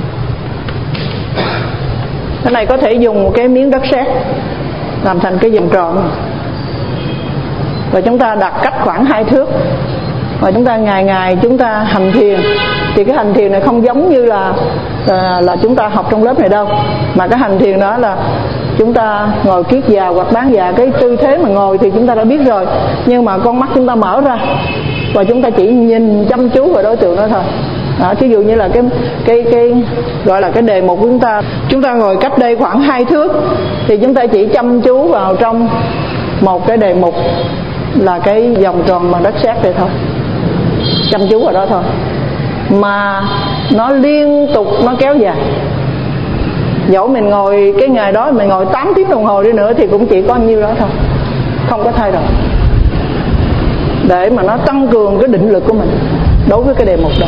Cái này có thể dùng một cái miếng đất sét làm thành cái vòng tròn, và chúng ta đặt cách khoảng hai thước, và chúng ta ngày ngày chúng ta hành thiền. Thì cái hành thiền này không giống như là là, là chúng ta học trong lớp này đâu, mà cái hành thiền đó là chúng ta ngồi kiết già hoặc bán già. Cái tư thế mà ngồi thì chúng ta đã biết rồi, nhưng mà con mắt chúng ta mở ra và chúng ta chỉ nhìn chăm chú vào đối tượng đó thôi. Đó, ví dụ như là cái cái cái gọi là cái đề mục của chúng ta, chúng ta ngồi cách đây khoảng hai thước, thì chúng ta chỉ chăm chú vào trong một cái đề mục là cái vòng tròn bằng đất sét đây thôi, chăm chú vào đó thôi, mà nó liên tục nó kéo dài. Dẫu mình ngồi cái ngày đó mình ngồi tám tiếng đồng hồ đi nữa thì cũng chỉ có nhiêu đó thôi, không có thay đổi, để mà nó tăng cường cái định lực của mình đối với cái đề mục đó,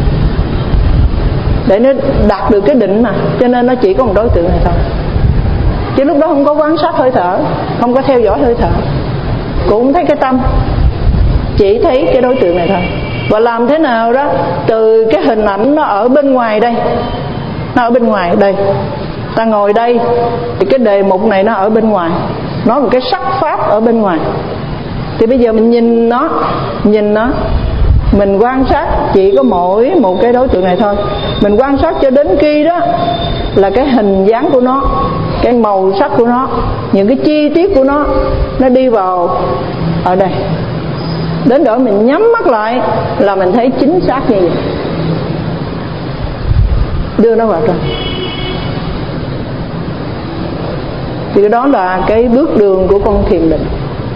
để nó đạt được cái định mà. Cho nên nó chỉ có một đối tượng này thôi, chứ lúc đó không có quan sát hơi thở, không có theo dõi hơi thở, cũng không thấy cái tâm, chỉ thấy cái đối tượng này thôi. Và làm thế nào đó từ cái hình ảnh nó ở bên ngoài đây, nó ở bên ngoài đây, ta ngồi đây thì cái đề mục này nó ở bên ngoài, nó một cái sắc pháp ở bên ngoài. Thì bây giờ mình nhìn nó, nhìn nó, mình quan sát chỉ có mỗi một cái đối tượng này thôi. Mình quan sát cho đến khi đó là cái hình dáng của nó, cái màu sắc của nó, những cái chi tiết của nó, nó đi vào ở đây. Đến đó mình nhắm mắt lại là mình thấy chính xác như vậy, đưa nó vào trong. Thì đó là cái bước đường của con thiền định.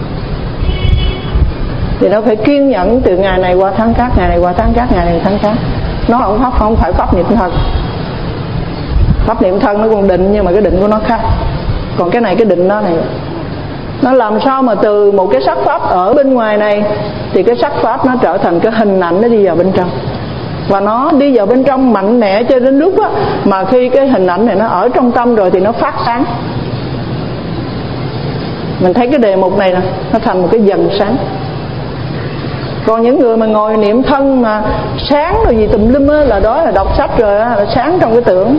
Thì nó phải kiên nhẫn từ ngày này qua tháng khác, ngày này qua tháng khác, ngày này qua tháng khác. Nó không pháp, không phải pháp niệm thân. Pháp niệm thân nó còn định, nhưng mà cái định của nó khác. Còn cái này cái định nó này, nó làm sao mà từ một cái sắc pháp ở bên ngoài này, thì cái sắc pháp nó trở thành cái hình ảnh, nó đi vào bên trong. Và nó đi vào bên trong mạnh mẽ cho đến lúc á, mà khi cái hình ảnh này nó ở trong tâm rồi thì nó phát sáng. Mình thấy cái đề mục này nè, nó thành một cái dần sáng. Còn những người mà ngồi niệm thân mà sáng rồi gì tùm lum á, là đó là đọc sách rồi á, là sáng trong cái tưởng.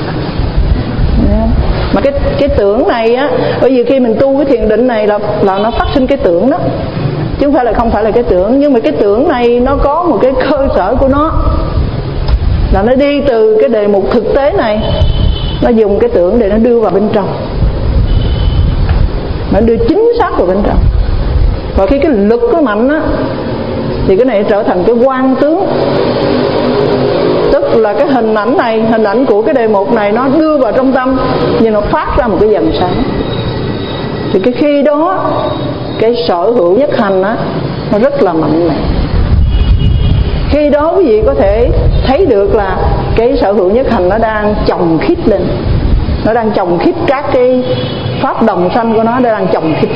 Mà cái cái tưởng này á, bởi vì khi mình tu cái thiền định này là là nó phát sinh cái tưởng đó. chứ không phải là không phải là cái tưởng. Nhưng mà cái tưởng này nó có một cái cơ sở của nó, là nó đi từ cái đề mục thực tế này, nó dùng cái tưởng để nó đưa vào bên trong, nó đưa chính xác vào bên trong. Và khi cái lực nó mạnh á, thì cái này trở thành cái quan tướng, tức là cái hình ảnh này, hình ảnh của cái đề mục này nó đưa vào trong tâm, nhưng nó phát ra một cái dần sáng. Thì cái khi đó cái sở hữu nhất hành á, nó rất là mạnh mẽ. Khi đó quý vị có thể thấy được là cái sở hữu nhất hành nó đang chồng khít lên, nó đang chồng khít các cái pháp đồng sanh của nó, nó đang chồng khít,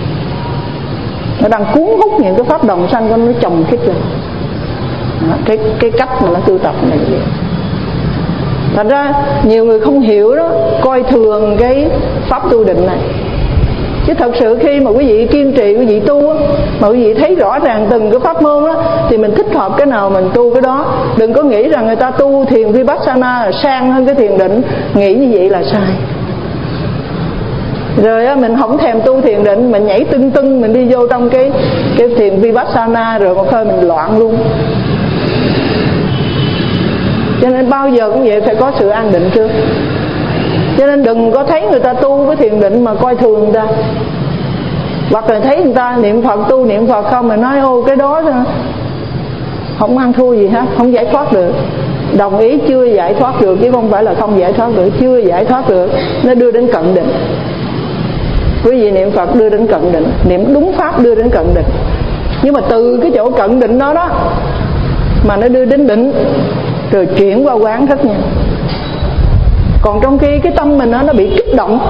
nó đang cuốn hút những cái pháp đồng sanh của nó, nó chồng khít lên. Đó, cái cái cách mà nó tu tập này vậy. Thành ra nhiều người không hiểu đó, coi thường cái pháp tu định này. Chứ thật sự khi mà quý vị kiên trì, quý vị tu mà quý vị thấy rõ ràng từng cái pháp môn đó, thì mình thích hợp cái nào mình tu cái đó. Đừng có nghĩ rằng người ta tu thiền Vipassana là sang hơn cái thiền định, nghĩ như vậy là sai. Rồi á, mình không thèm tu thiền định, mình nhảy tưng tưng, mình đi vô trong cái cái thiền Vipassana rồi một hơi mình loạn luôn. Cho nên bao giờ cũng vậy, phải có sự an định trước. Cho nên đừng có thấy người ta tu với thiền định mà coi thường người ta. Hoặc là thấy người ta niệm Phật, tu niệm Phật không, mà nói ô cái đó không ăn thua gì hết, không giải thoát được. Đồng ý chưa giải thoát được, chứ không phải là không giải thoát được, chưa giải thoát được. Nó đưa đến cận định. Quý vị niệm Phật đưa đến cận định, niệm đúng pháp đưa đến cận định. Nhưng mà từ cái chỗ cận định đó đó mà nó đưa đến định, rồi chuyển qua quán rất nhanh. Còn trong khi cái tâm mình đó, nó bị kích động,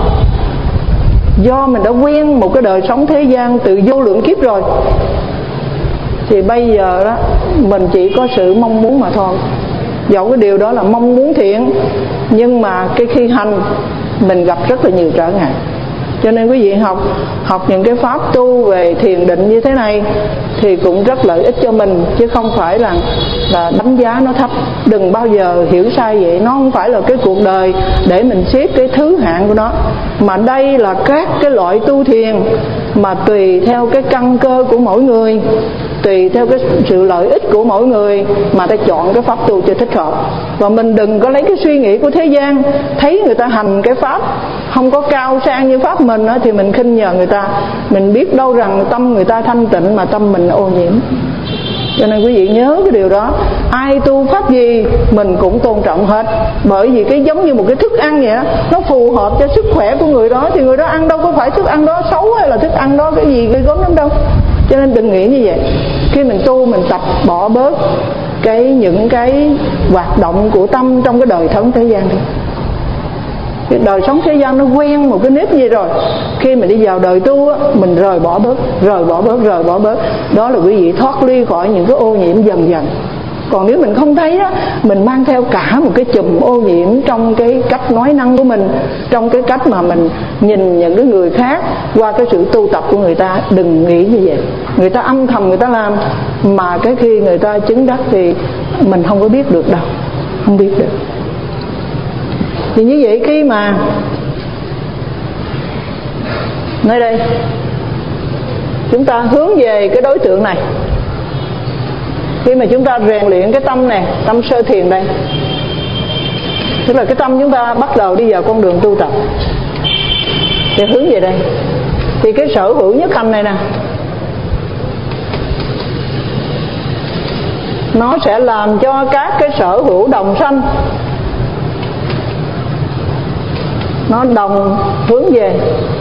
do mình đã quen một cái đời sống thế gian từ vô lượng kiếp rồi, thì bây giờ đó mình chỉ có sự mong muốn mà thôi. Dẫu cái điều đó là mong muốn thiện, nhưng mà cái khi hành mình gặp rất là nhiều trở ngại. Cho nên quý vị học học những cái pháp tu về thiền định như thế này thì cũng rất lợi ích cho mình, chứ không phải là là đánh giá nó thấp. Đừng bao giờ hiểu sai vậy. Nó không phải là cái cuộc đời để mình xếp cái thứ hạng của nó, mà đây là các cái loại tu thiền mà tùy theo cái căn cơ của mỗi người, tùy theo cái sự lợi ích của mỗi người mà ta chọn cái pháp tu cho thích hợp. Và mình đừng có lấy cái suy nghĩ của thế gian, thấy người ta hành cái pháp không có cao sang như pháp mình đó, thì mình khinh nhờ người ta. Mình biết đâu rằng tâm người ta thanh tịnh mà tâm mình ô nhiễm. Cho nên quý vị nhớ cái điều đó. Ai tu pháp gì mình cũng tôn trọng hết. Bởi vì cái giống như một cái thức ăn vậy đó, nó phù hợp cho sức khỏe của người đó, thì người đó ăn đâu có phải thức ăn đó xấu hay là thức ăn đó cái gì gây gớm lắm đâu. Cho nên đừng nghĩ như vậy. Khi mình tu mình tập bỏ bớt cái những cái hoạt động của tâm trong cái đời sống thế gian đi. Cái đời sống thế gian nó quen một cái nếp như vậy rồi, khi mình đi vào đời tu á, mình rời bỏ bớt, rời bỏ bớt, rời bỏ bớt. Đó là quý vị thoát ly khỏi những cái ô nhiễm dần dần. Còn nếu mình không thấy á, mình mang theo cả một cái chùm ô nhiễm trong cái cách nói năng của mình, trong cái cách mà mình nhìn những cái người khác qua cái sự tu tập của người ta. Đừng nghĩ như vậy. Người ta âm thầm người ta làm, mà cái khi người ta chứng đắc thì mình không có biết được đâu, không biết được. Thì như vậy khi mà nơi đây chúng ta hướng về cái đối tượng này, khi mà chúng ta rèn luyện cái tâm này, tâm sơ thiền đây, tức là cái tâm chúng ta bắt đầu đi vào con đường tu tập, thì hướng về đây, thì cái sở hữu nhất hành này nè, nó sẽ làm cho các cái sở hữu đồng sanh nó đồng hướng về,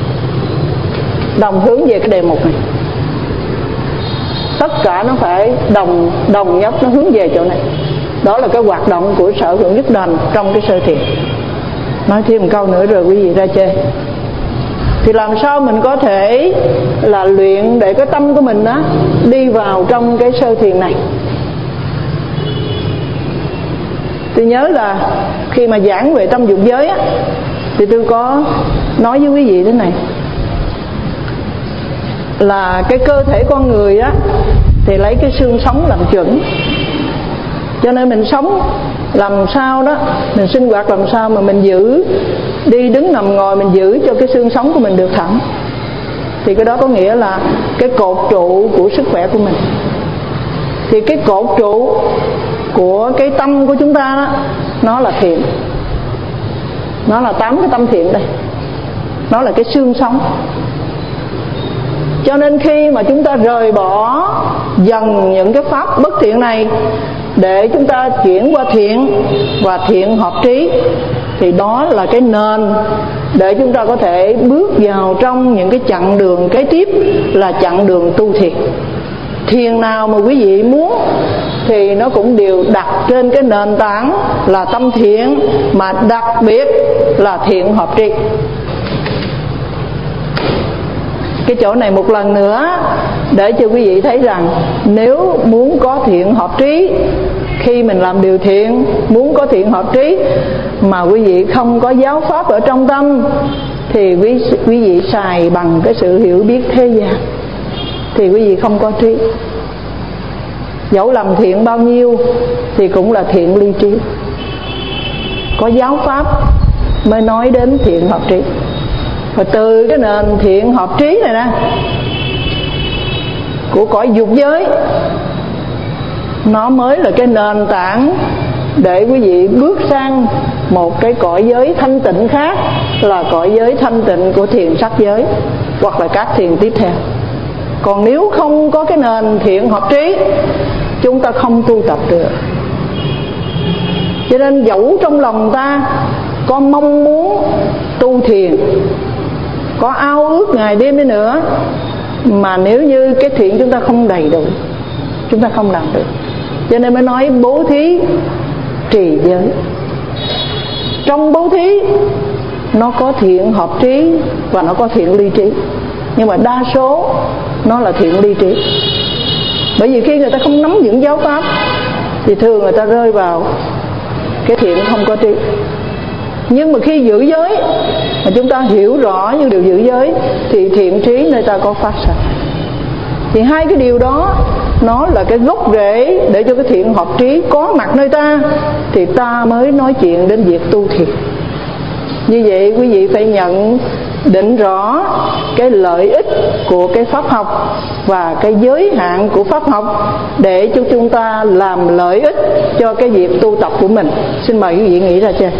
đồng hướng về cái đề mục này. Tất cả nó phải đồng đồng nhất, nó hướng về chỗ này. Đó là cái hoạt động của sở hữu nhất hành trong cái sơ thiền. Nói thêm một câu nữa rồi quý vị ra chơi. Thì làm sao mình có thể là luyện để cái tâm của mình á đi vào trong cái sơ thiền này? Tôi nhớ là khi mà giảng về tâm dục giới á, thì tôi có nói với quý vị thế này, là cái cơ thể con người á thì lấy cái xương sống làm chuẩn. Cho nên mình sống làm sao đó, mình sinh hoạt làm sao mà mình giữ, đi đứng nằm ngồi mình giữ cho cái xương sống của mình được thẳng. thì cái đó có nghĩa là cái cột trụ của sức khỏe của mình. Thì cái cột trụ của cái tâm của chúng ta đó, nó là thiện. Nó là tám cái tâm thiện đây. Nó là cái xương sống. Cho nên khi mà chúng ta rời bỏ dần những cái pháp bất thiện này để chúng ta chuyển qua thiện và thiện hợp trí, thì đó là cái nền để chúng ta có thể bước vào trong những cái chặng đường kế tiếp là chặng đường tu thiền. Thiền nào mà quý vị muốn thì nó cũng đều đặt trên cái nền tảng là tâm thiện, mà đặc biệt là thiện hợp trí. Cái chỗ này một lần nữa để cho quý vị thấy rằng nếu muốn có thiện hợp trí, khi mình làm điều thiện, muốn có thiện hợp trí mà quý vị không có giáo pháp ở trong tâm, thì quý, quý vị xài bằng cái sự hiểu biết thế gian, thì quý vị không có trí. Dẫu làm thiện bao nhiêu thì cũng là thiện ly trí. Có giáo pháp mới nói đến thiện hợp trí. Và từ cái nền thiện hợp trí này nè, của cõi dục giới, nó mới là cái nền tảng để quý vị bước sang một cái cõi giới thanh tịnh khác, là cõi giới thanh tịnh của thiền sắc giới hoặc là các thiền tiếp theo. Còn nếu không có cái nền thiện hợp trí, chúng ta không tu tập được. Cho nên dẫu trong lòng ta có mong muốn tu thiền, có ao ước ngày đêm đi nữa, mà nếu như cái thiện chúng ta không đầy đủ, chúng ta không làm được. Cho nên mới nói bố thí trì giới. Trong bố thí nó có thiện hợp trí và nó có thiện ly trí, nhưng mà đa số nó là thiện ly trí. Bởi vì khi người ta không nắm vững giáo pháp thì thường người ta rơi vào cái thiện không có trí. Nhưng mà khi giữ giới mà chúng ta hiểu rõ những điều giữ giới thì thiện trí nơi ta có phát sinh. Thì hai cái điều đó nó là cái gốc rễ để cho cái thiện hợp trí có mặt nơi ta, thì ta mới nói chuyện đến việc tu thiền. Như vậy quý vị phải nhận định rõ cái lợi ích của cái pháp học và cái giới hạn của pháp học để cho chúng ta làm lợi ích cho cái việc tu tập của mình. Xin mời quý vị nghĩ ra trên.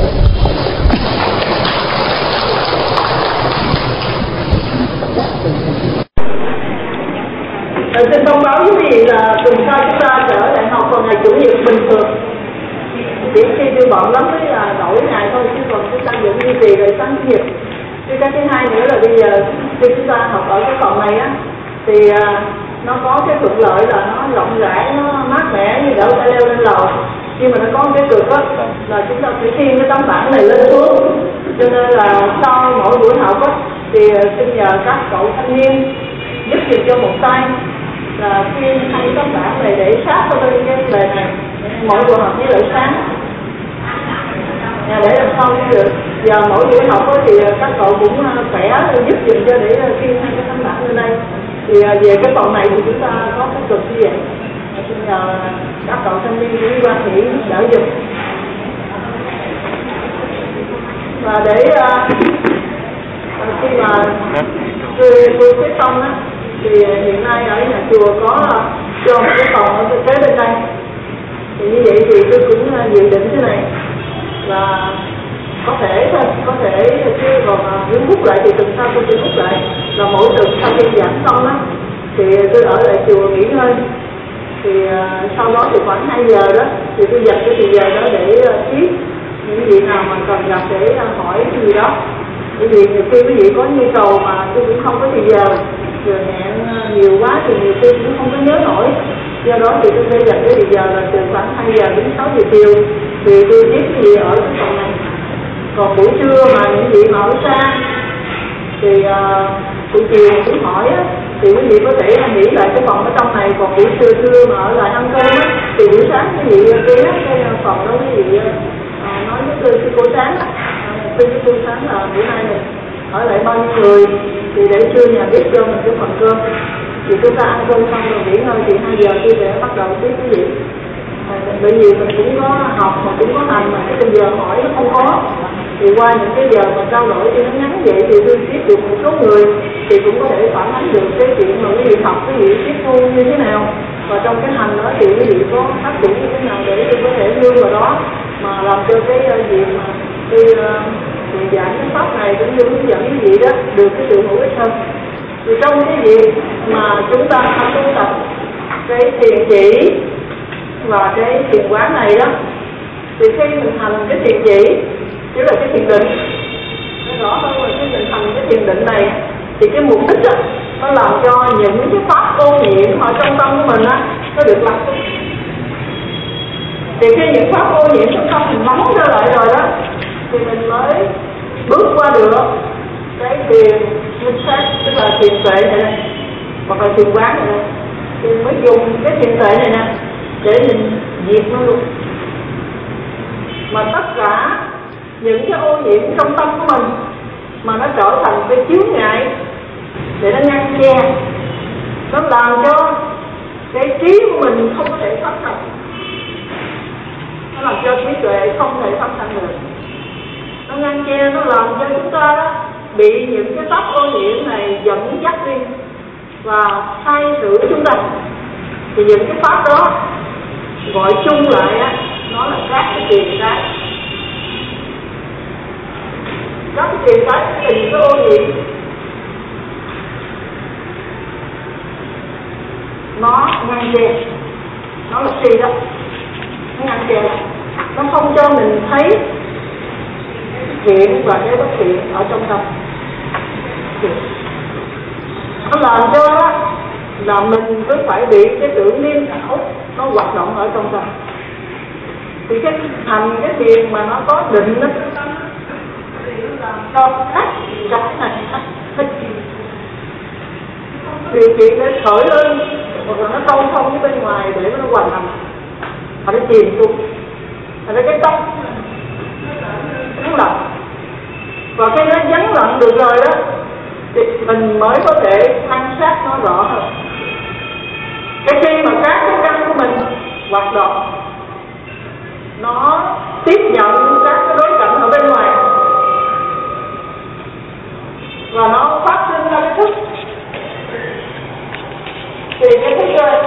Xin thông báo với quý vị là tuần sau chúng ta trở lại học vào ngày chủ nhật bình thường. Chỉ khi tôi bận lắm mới là đổi ngày thôi, chứ còn chúng ta vẫn duy trì đời sáng chủ nhật. Cái cái thứ hai nữa là bây giờ khi chúng ta học ở cái phòng này á, thì nó có cái thuận lợi là nó rộng rãi, nó mát mẻ như đỡ phải leo lên lầu. Nhưng mà nó có cái cực á là chúng ta phải khiêng cái tấm bảng này lên xuống. Cho nên là sau mỗi buổi học á thì xin nhờ các cậu thanh niên giúp giùm cho một tay là khiêng hai tấm bảng này để sát vào bên cái đề này mỗi buổi học với lại sáng. Nhà để làm sao cũng được. Giờ mỗi buổi học thì các cậu cũng khỏe giúp giùm cho để khiêng hai cái tấm bảng lên đây. Thì về cái phòng này thì chúng ta có cái cực như vậy. Xin nhờ các cậu thanh niên với quan thị đỡ giùm. Và để uh, khi mà tôi tôi xét xong á, thì hiện nay ở nhà chùa có uh, cho một cái phòng ở kế bên đây. Thì như vậy thì tôi cũng uh, dự định thế này là có thể thôi, có thể chứ còn uh, nếu hút lại thì tuần sau tôi sẽ hút lại. Là mỗi tuần sau khi giảng xong á thì tôi ở lại chùa nghỉ ngơi. Thì uh, sau đó thì khoảng hai giờ đó thì tôi dành cái thời giờ đó để uh, tiếp những vị nào mà cần gặp để uh, hỏi cái gì đó. Bởi vì nhiều khi quý vị có nhu cầu mà tôi cũng không có thời giờ, rồi hẹn uh, nhiều quá thì nhiều khi cũng không có nhớ nổi. Do đó thì tôi sẽ dành cái thời giờ là từ khoảng hai giờ đến sáu giờ chiều thì tôi tiếp quý vị ở cái phòng này. Còn buổi trưa mà những vị mà ở xa thì uh, buổi chiều cũng hỏi á, thì quý vị có thể nghỉ lại cái phòng ở trong này. Còn buổi trưa trưa mà ở lại ăn cơm á, thì buổi sáng quý vị ghé cái phòng đó quý vị uh, nói với sư cô sáng á, sư cô sáng là bữa nay này ở lại bao nhiêu người thì để trưa nhà biết cho mình cái phần cơm. Thì chúng ta ăn cơm xong rồi nghỉ ngơi thì hai giờ tôi sẽ bắt đầu tiếp quý vị. bởi vì mình cũng có học mà cũng có hành mà cái bây giờ hỏi nó không có, thì qua những cái giờ mà trao đổi cho nó ngắn vậy thì tôi tiếp được một số người thì cũng có thể phản ánh được cái chuyện mà quý vị học, quý vị tiếp thu như thế nào, và trong cái hành đó thì quý vị có phát triển như thế nào để tôi có thể nương vào đó mà làm cho cái việc mà tôi uh, giảng cái pháp này cũng như hướng dẫn quý vị đó được cái sự hữu ích hơn. Thì trong cái việc mà chúng ta tu tập cái thiền chỉ và cái thiền quán này đó, thì khi mình hành cái thiền chỉ chỉ là cái thiền định, nó rõ hơn là khi mình hành cái thiền định này thì cái mục đích đó, nó làm cho những cái pháp ô nhiễm ở trong tâm của mình á nó được lắng xuống. Thì khi những pháp ô nhiễm trong tâm mình nóng trở lại rồi đó thì mình mới bước qua được cái thiền minh sát, tức là thiền tuệ này đây, hoặc là thiền quán này đây, thì mới dùng cái thiền tuệ này nè để mình diệt nó luôn. Mà tất cả những cái ô nhiễm trong tâm của mình mà nó trở thành cái chướng ngại để nó ngăn che, nó làm cho cái trí của mình không có thể phát sanh, nó làm cho trí tuệ không thể phát sanh được, nó ngăn che, nó làm cho chúng ta đó bị những cái pháp ô nhiễm này dẫn dắt đi và sai sử chúng ta. Thì những cái pháp đó gọi chung lại á, nó là các cái tiền cái, các cái tiền cái là những cái ô nhiễm, nó ngăn che, nó là si đó, nó ngăn che lại, nó không cho mình thấy thiện và cái bất thiện ở trong tâm. Nó làm cho là mình cứ phải bị cái tưởng niệm ảo nó hoạt động ở trong tâm. Thì cái hành cái thiền mà nó có định nó trong tâm thì nó làm cho cách cái này thích điều kiện để khởi lên, hoặc là nó câu thông với bên ngoài để nó hoàn thành, và nó chìm xuống. Thành ra cái tâm nó lặng, và khi nó vắng lặng được rồi đó thì mình mới có thể quan sát nó rõ hơn. Cái khi mà các cái căn của mình hoạt động, nó tiếp nhận các cái đối cảnh ở bên ngoài và nó phát sinh ra cái thức, thì cái thức rồi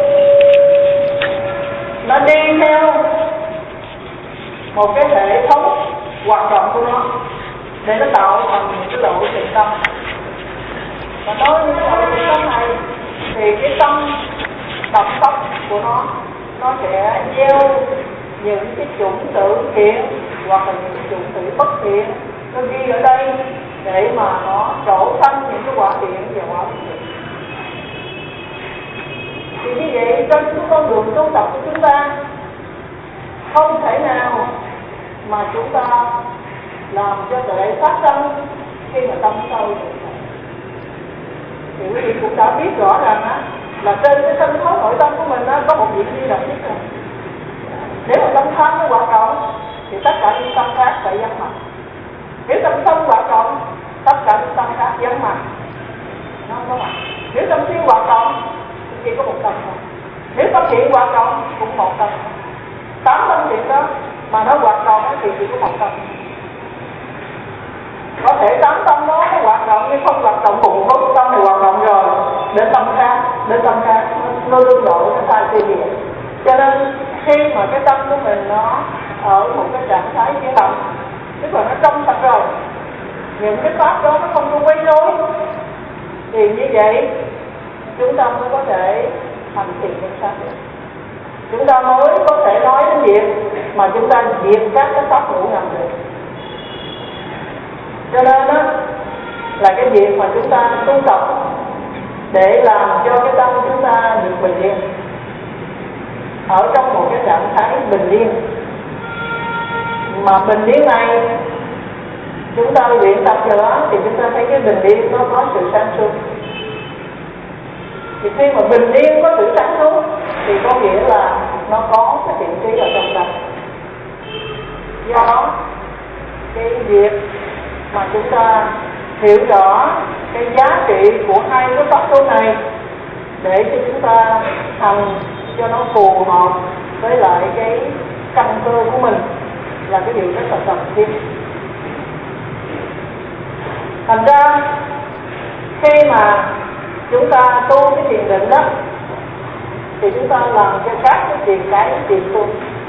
nó đi theo một cái hệ thống hoạt động của nó để nó tạo thành những cái lộ trình tâm. Và đối với cái lộ trình tâm này thì cái tâm động tốc của nó nó sẽ gieo những cái chủng tử thiện hoặc là những chủng tử bất thiện, nó ghi ở đây để mà nó trổ sanh những cái quả thiện và quả bất thiện. Thì như vậy trong cái con đường tu tập của chúng ta không thể nào mà chúng ta làm cho tuệ phát sinh khi mà tâm sâu được. Thì quý vị cũng đã biết rõ ràng á, là trên cái sân khấu nội tâm của mình á, có một vị trí đặc nhất rồi. Nếu mà tâm tham nó hoạt động thì tất cả những tâm khác phải vắng mặt. Nếu tâm sân hoạt động, tất cả những tâm khác vắng mặt, nó không có mặt. Nếu tâm si hoạt động thì chỉ có một tâm thôi. Nếu tâm thiện hoạt động cũng một tâm. Tám tâm thiện đó mà nó hoạt động thì chỉ có một tâm. Có thể tám tâm đó nó hoạt động nhưng không hoạt động cùng lúc, tâm này hoạt động rồi đến tâm khác, đến tâm khác nó lương độ nó sai tiêu diệt. Cho nên khi mà cái tâm của mình nó ở một cái trạng thái chuyển động, tức là nó trong sạch rồi, những cái pháp đó nó không có quấy rối, thì như vậy chúng ta mới có thể hành thiền minh sát được. Chúng ta mới có thể nói đến việc mà chúng ta diệt các cái pháp ngũ ngầm được. Cho nên đó là cái việc mà chúng ta tu tập để làm cho cái tâm chúng ta được bình yên, ở trong một cái trạng thái bình yên. Mà bình yên này chúng ta luyện tập nữa thì chúng ta thấy cái bình yên nó có sự sáng suốt. Thì khi mà bình yên có sự sáng suốt thì có nghĩa là nó có cái thiện trí ở trong tâm. Do đó cái việc mà chúng ta hiểu rõ cái giá trị của hai cái pháp tu này để cho chúng ta hành cho nó phù hợp với lại cái căn cơ của mình là cái điều rất là cần thiết. Thành ra khi mà chúng ta tu cái thiền định đó thì chúng ta làm cho các cái thiền cái thiền tu.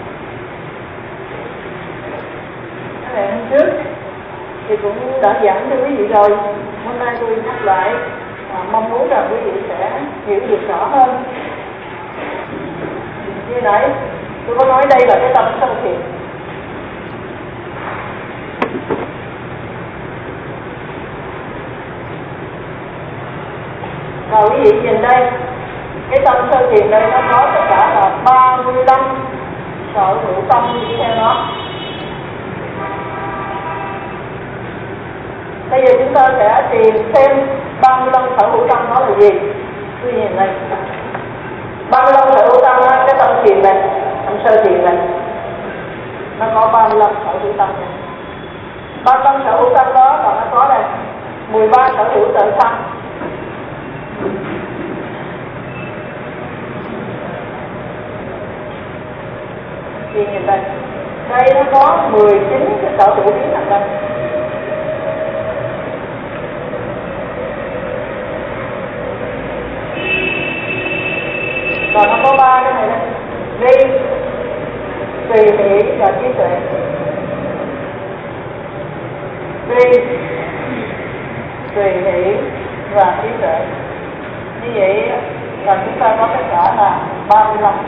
Cái này hôm trước thì cũng đã giảng cho quý vị rồi, hôm nay tôi nhắc lại, à, mong muốn rằng quý vị sẽ hiểu được rõ hơn. Như nãy tôi có nói đây là cái tâm sân thiện. Và quý vị nhìn đây, cái tâm sơ thiền đây nó có tất cả là ba mươi lăm sở hữu tâm đi theo nó. Bây giờ chúng ta sẽ tìm xem ba mươi lăm sở hữu tâm nó là gì. Quý vị nhìn đây, ba mươi lăm sở hữu tâm đó, cái tâm thiền này, tâm sơ thiền này, nó có ba mươi lăm sở hữu tâm này. ba mươi lăm sở hữu tâm đó còn nó có đây mười ba sở hữu tự tâm. Thì nhìn đây, đây nó có mười chín cái sở hữu biến thành đây. Và nó có ba cái này đây, đi, tùy hỷ và trí tuệ. Đi, tùy hỷ và trí tuệ. Như vậy là chúng ta có tất cả là ba mươi lăm.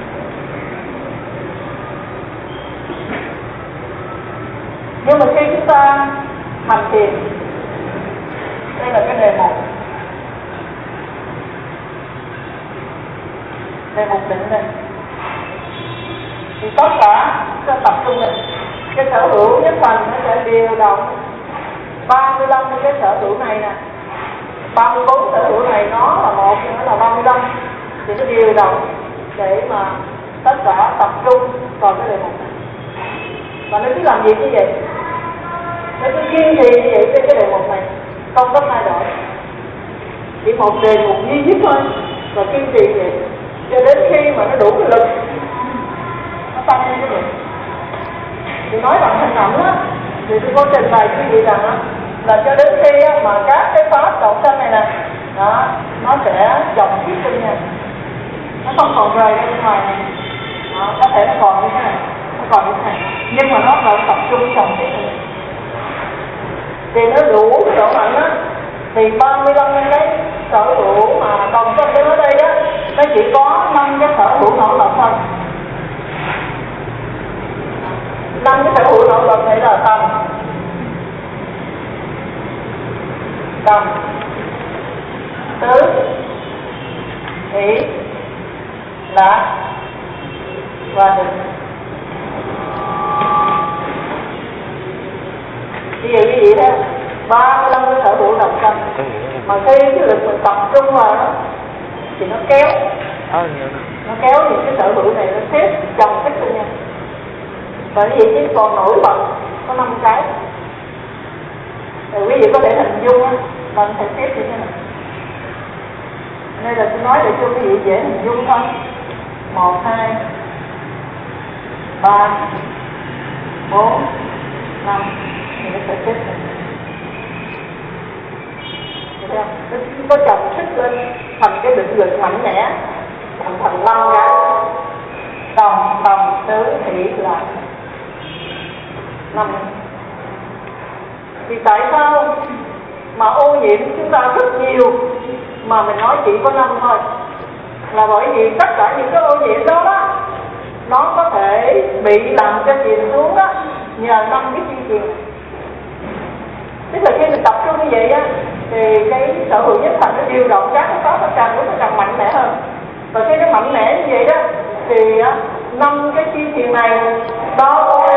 Nhưng mà khi chúng ta hành thiền, đây là cái đề mục, đề mục định đây, thì tất cả sẽ tập trung này, cái sở hữu nhất thành nó sẽ điều động ba mươi lăm cái sở hữu này nè, ba mươi bốn sở hữu này nó là một, nó là ba mươi lăm, thì nó điều động để mà tất cả tập trung vào cái đề mục này. Và nó cứ làm gì như vậy, nó cứ kiên trì như vậy trên cái đề mục này, không có thay đổi, chỉ một đề mục duy nhất thôi, và kiên trì vậy cho đến khi mà nó đủ cái lực, nó tăng lên cái lực. Thì nói bằng hành động á, thì tôi có trình bày cái gì rằng á, là cho đến khi á, mà các cái pháp động sanh này nè, đó, nó sẽ dòng tiếp lên nha, nó không còn rời ra bên ngoài này, đó, có thể nó còn như thế này, nó còn như thế này, nhưng mà nó vẫn tập trung dòng tiếp lên. Thì nó đủ cái độ mạnh á, thì ba mươi lăm cái sở hữu mà đồng sanh đến ở đây đó, nó chỉ có năm cái sở hữu nổi bật thôi. Năm cái sở hữu nổi bật này là tâm, tâm, tứ, hỷ, lạc và định. Bây giờ quý vị thấy không? ba mươi lăm cái sở hữu đồng sanh, mà khi cái lực mình tập trung vào đó thì nó kéo, nó kéo những cái sở hữu này, nó xếp chồng xếp lên nhau. Và như vậy chỉ còn nổi bật có năm cái. Rồi quý vị có thể hình dung á, mình phải xếp như thế này. Đây là tôi nói để cho quý vị dễ hình dung thôi. Một, hai, ba, bốn, năm, thì nó sẽ xếp này. Thấy không? Nó có chồng xích lên thành cái định lực mạnh mẽ, thành thành năm cái đồng, đồng, tứ, hỷ, lạc, năm. Thì tại sao mà ô nhiễm chúng ta rất nhiều mà mình nói chỉ có năm thôi? Là bởi vì tất cả những cái ô nhiễm đó đó, nó có thể bị làm cho chìm xuống đó nhờ năm cái chi truyền. Tức là khi mình tập trung như vậy á, thì cái sở hữu nhất thành nó điều động các cái pháp nó càng lúc nó càng mạnh mẽ hơn. Và khi nó mạnh mẽ như vậy đó, thì năm cái chi truyền này nó có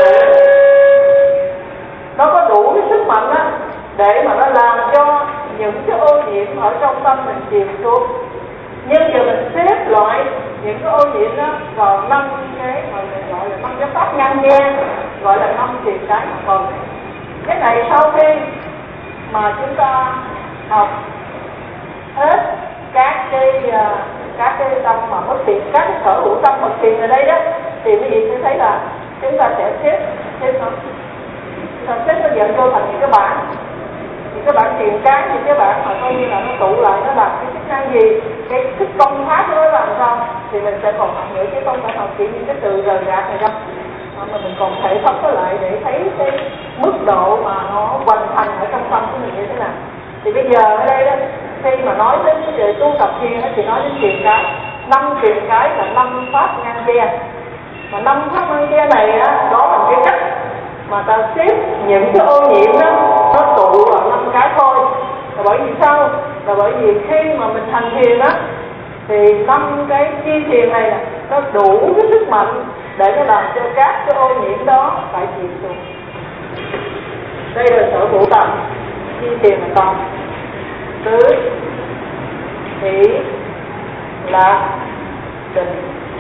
nó có đủ cái sức mạnh á để mà nó làm cho những cái ô nhiễm ở trong tâm mình chìm xuống. Nhưng giờ mình xếp loại những cái ô nhiễm đó vào năm cái mà mình gọi là năm cái pháp ngăn gian, gọi là năm truyền cái mà còn. Cái này sau khi mà chúng ta học hết các cái uh, các cái tâm mà bất thiện, các cái sở hữu tâm bất thiện ở đây đó, thì quý vị sẽ thấy là chúng ta sẽ xếp xếp nó xếp nó dần vô thành những cái bảng, những cái bảng chuyện cái, những cái bảng mà coi như là nó tụ lại nó làm cái chức năng gì, cái thức công pháp nó làm sao, thì mình sẽ còn học nữa, chứ không phải học chỉ những cái từ rời rạc này đâu, mà mình còn thể thống nó lại để thấy cái mức độ mà nó hoàn thành ở trong tâm của mình như thế nào. Thì bây giờ ở đây đó, khi mà nói đến về tu tập thiền thì nói đến thiền cái, năm thiền cái là năm pháp ngang che, mà năm pháp ngang che này á, đó là cái cách mà ta xếp những cái ô nhiễm đó nó tụ vào năm cái thôi. Là bởi vì sao? Là bởi vì khi mà mình hành thiền á, thì năm cái chi thiền này nó đủ cái sức mạnh để nó làm cho các cái ô nhiễm đó phải chìm xuống. Đây là sở hữu tâm, chi thiền là tâm, tứ, hỷ, lạc, định.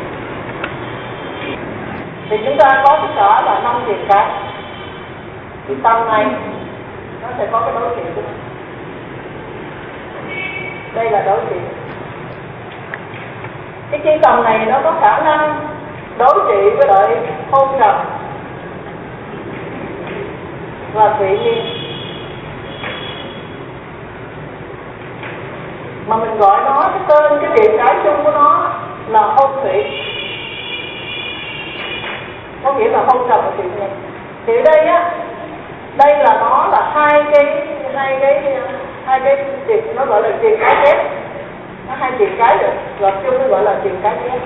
Thì chúng ta có tất cả là năm thiền cái. Cái tâm này nó sẽ có cái đối trị của nó. Đây là đối trị. Cái chi tâm này nó có khả năng đối trị với lại hôn trầm và thủy nhiên, mà mình gọi nó cái tên, cái biệt cái chung của nó là hôn thủy, có nghĩa là hôn trầm và thủy nhiên. Thì ở đây á, đây là nó là hai cái hai cái hai cái chuyện, nó gọi là chuyện cái kép, nó hai chuyện cái được gọi chung, nó gọi là chuyện cái kép.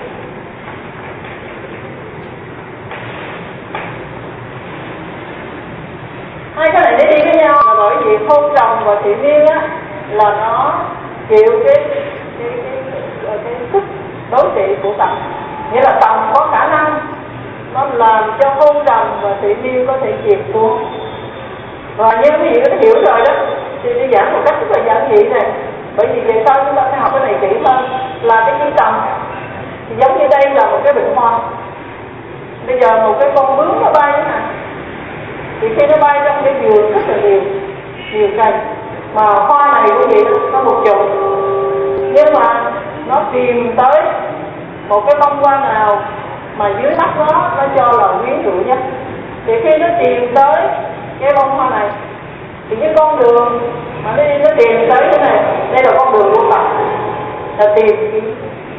Hai cái này nó đi với nhau là bởi vì hôn trầm và thị niên á là nó chịu cái cái cái, cái, cái sức đối trị của tầm, nghĩa là tầm có khả năng nó làm cho hôn trầm và thị niên có thể chìm xuống. Và như quý vị có hiểu rồi đó, thì tôi giảng một cách rất là giản dị này, bởi vì về sau chúng ta sẽ học cái này kỹ hơn. Là cái chi tầm thì giống như đây là một cái bệnh hoa. Bây giờ một cái con bướm nó bay thế này, thì khi nó bay trong cái vườn rất là nhiều nhiều cây, mà hoa này quý vị nó một chục, nhưng mà nó tìm tới một cái bông hoa nào mà dưới mắt nó nó cho là quyến rũ nhất, thì khi nó tìm tới cái bông hoa này thì cái con đường mà nó đi nó tìm tới cái này, đây là con đường của Phật, là tìm kiếm.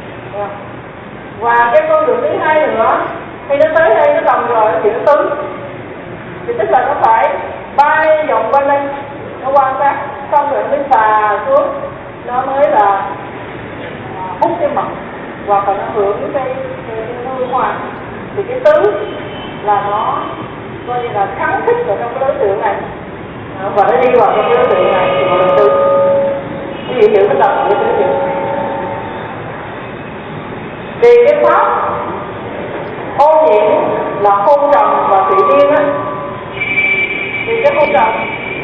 Và cái con đường thứ hai nữa, khi nó tới đây nó tầm rồi thì nó tứ, thì tức là nó phải bay vòng quanh đây, nó quan sát xong rồi nó mới xà xuống, nó mới là hút cái mật hoặc là nó hưởng cái cái hương hoa. Thì cái tứ là nó coi như là kháng thích ở trong cái đối tượng này, và nó đi vào trong cái đối tượng này thì gọi là tứ. Quý vị hiểu cái tầm của đối tượng. Vì cái pháp ô nhiễm là hôn trầm và thủy niên á, thì cái hôn trầm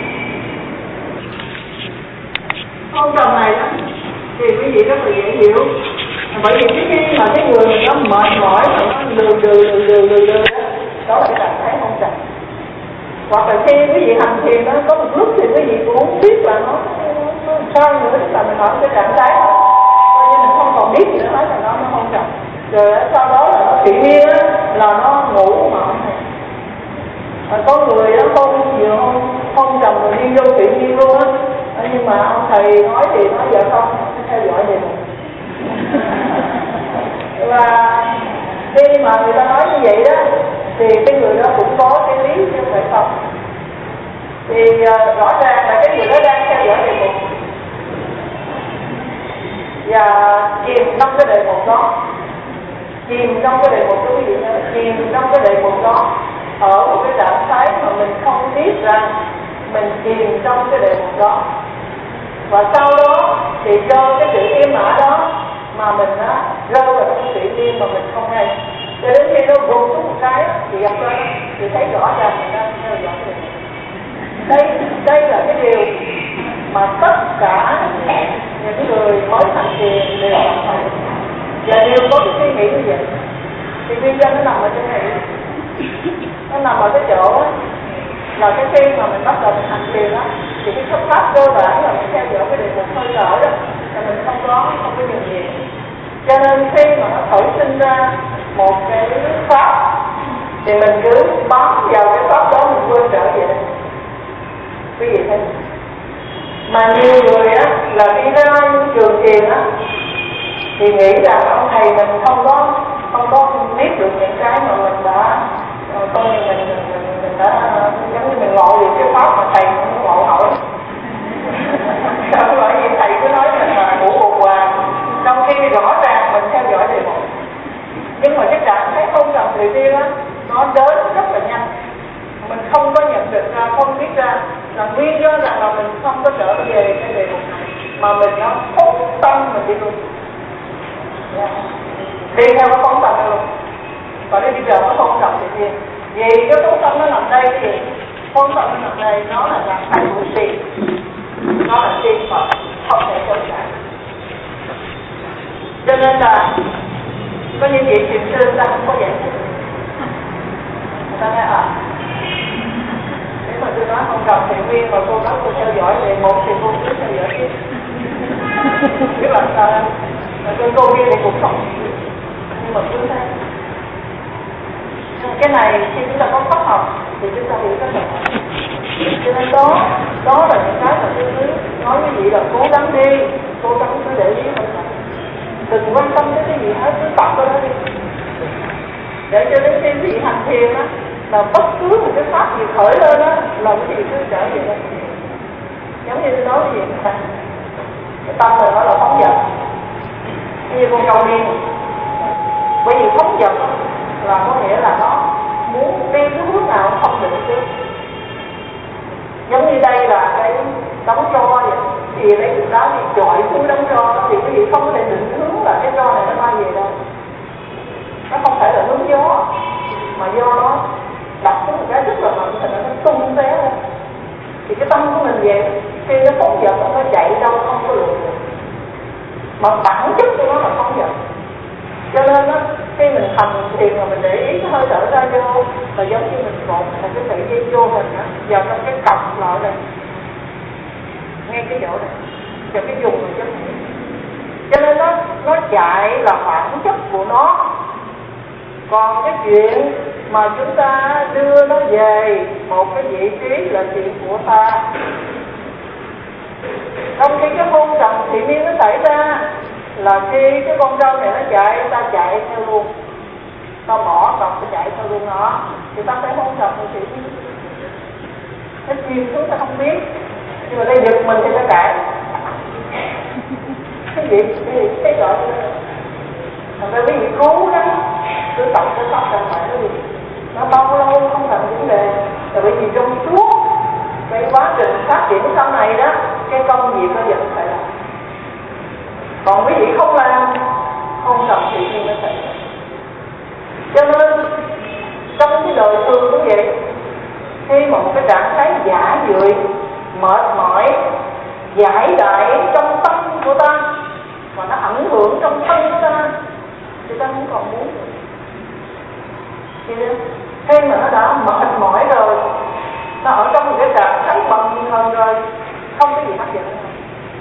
hôn trầm này đó thì quý vị rất là dễ hiểu, bởi vì cái khi mà cái người mình nó mệt mỏi mà nó lừ lừ lừ lừ lừ lừ đó, đó là cái trạng thái hôn trầm. Hoặc là khi quý vị hành thiền nó có một lúc thì quý vị cũng không biết là nó, nó, nó sao nữa, tức là mình ở cái trạng thái coi như mình không còn biết gì nữa, nói là nó nó hôn trầm. Rồi sau đó là nó thủy niên á, là nó ngủ mà không thèm. À, có người đó không vừa không không trầm rồi đi vô tự nhiên luôn á, nhưng mà ông thầy nói thì nói vợ không theo dõi vậy mà. Và khi mà người ta nói như vậy đó thì cái người đó cũng có cái lý chứ không phải không. Thì uh, rõ ràng là cái người đó đang theo dõi đề mục và chìm trong cái đề mục đó, chìm trong cái đề mục đó quý vị nhớ, chìm trong cái đề mục đó ở một cái trạng thái mà mình không biết rằng mình chìm trong cái đề mục đó, và sau đó thì do cái sự yên mã đó mà mình á rơi vào trong sự yên mà mình không hay, cho đến khi nó vụt xuống một cái thì gặp ra thì thấy rõ ràng mình đang theo dõi mình. Đây đây là cái điều mà tất cả những người mới thành thiền đều gặp phải và đều có cái suy nghĩ như vậy. Thì nguyên nhân nó nằm ở chỗ này, nó nằm ở cái chỗ đó, là cái khi mà mình bắt đầu mình hành thiền đó thì cái pháp cơ bản là mình theo dõi cái đề mục hơi thở đó, là mình không có không có dừng gì. Cho nên khi mà nó khởi sinh ra một cái pháp thì mình cứ bám vào cái pháp đó, mình quên trở về đây. Quý vị thấy mà nhiều người á là đi ra trường thiền á thì nghĩ rằng ông thầy mình không có không có biết được những cái mà mình đã coi như mình mình, mình, mình đã giống như mình ngộ được cái pháp mà thầy không ngộ nổi. Không phải vì thầy cứ nói mình là ngủ bù hoàng, trong khi rõ ràng mình theo dõi đề mục. Nhưng mà cái trạng thái không cần thủy tiên á nó đến rất là nhanh, mình không có nhận được ra, không biết ra là nguyên do rằng là mình không có trở về cái đề mục này mà mình nó phóng tâm mình đi luôn, yeah. Đi theo cái phóng tâm đó luôn. Và đến bây giờ nó không cần thủy tiên vì cái phóng tâm nó nằm đây cái gì? Phóng tâm nó nằm đây, nó là trạng thái của tiền, nó là tiên Phật, không thể chống lại. Cho nên là có những vị thiền sư ta không có giải thích. Người ta nói à, nếu mà tôi nói không cần thiền viên mà cô nói cô theo dõi thì một thì cô cứ theo dõi tiếp. Cái bạn là cái cô viên thì cũng không, nhưng mà cứ thế. Cái này khi chúng ta có pháp học thì chúng ta hiểu rất là rõ. Cho nên đó, đó là những cái mà tôi cứ nói với vị là cố gắng đi, cố gắng cứ để ý không phải. Đừng quan tâm đến cái gì hết, cứ tập cái đó đi. Để cho đến khi vị hành thiền á, là bất cứ một cái pháp gì khởi lên á, là cái gì cứ trở về đó. Giống như tôi nói cái gì này, cái tâm này nó là phóng dật. Như con trâu điên, bởi vì phóng dật là có nghĩa là nó muốn đi cái hướng nào không định trước. Giống như đây là cái đống tro vậy, thì lấy cục đá thì chọi xuống đống tro thì cái gì không có thể định hướng là cái tro này nó bay về đâu. Nó không phải là hướng gió mà do nó đập xuống một cái rất là mạnh thành nó tung té lên. Thì cái tâm của mình vậy, khi nó phóng dật nó chạy đâu không có lường được. Mà bản chất của nó là phóng dật. Cho nên á, khi mình hành thiền mà mình để ý cái hơi thở ra vô là giống như mình cột một cái sợi dây vô hình á vào trong cái cọc lại đây, ngay cái chỗ này, vào cái vùng này giống như. Cho nên nó nó chạy là bản chất của nó. Còn cái chuyện mà chúng ta đưa nó về một cái vị trí là chuyện của ta. Trong khi cái hôn trầm thị miên nó xảy ra là khi cái con trâu này nó chạy, ta chạy theo luôn, ta bỏ cọc ta chạy theo luôn nó, thì ta phải hôn trầm thị miên. Nó chìm xuống ta không biết, nhưng mà đây giật mình thì ta cãi. Cái gì? Cái gì? Cái gọi là thành ra quý vị cố gắng cứ tập cái pháp chẳng phải nó gì. Nó bao lâu không thành vấn đề. Là bởi vì trong suốt cái quá trình phát triển sau này đó, cái công việc nó vẫn phải làm. Còn quý vị không làm, không tập thì nhiên nó xảy ra. Cho nên trong cái đời thường cũng vậy. Khi mà một cái trạng thái giả dưỡi, mệt mỏi, giải đại trong tâm của ta mà nó ảnh hưởng trong thân của ta thì ta không còn muốn được. Khi mà nó đã mệt mỏi rồi, nó ở trong một cái trạng thái bần thần rồi, không có gì hấp dẫn nữa.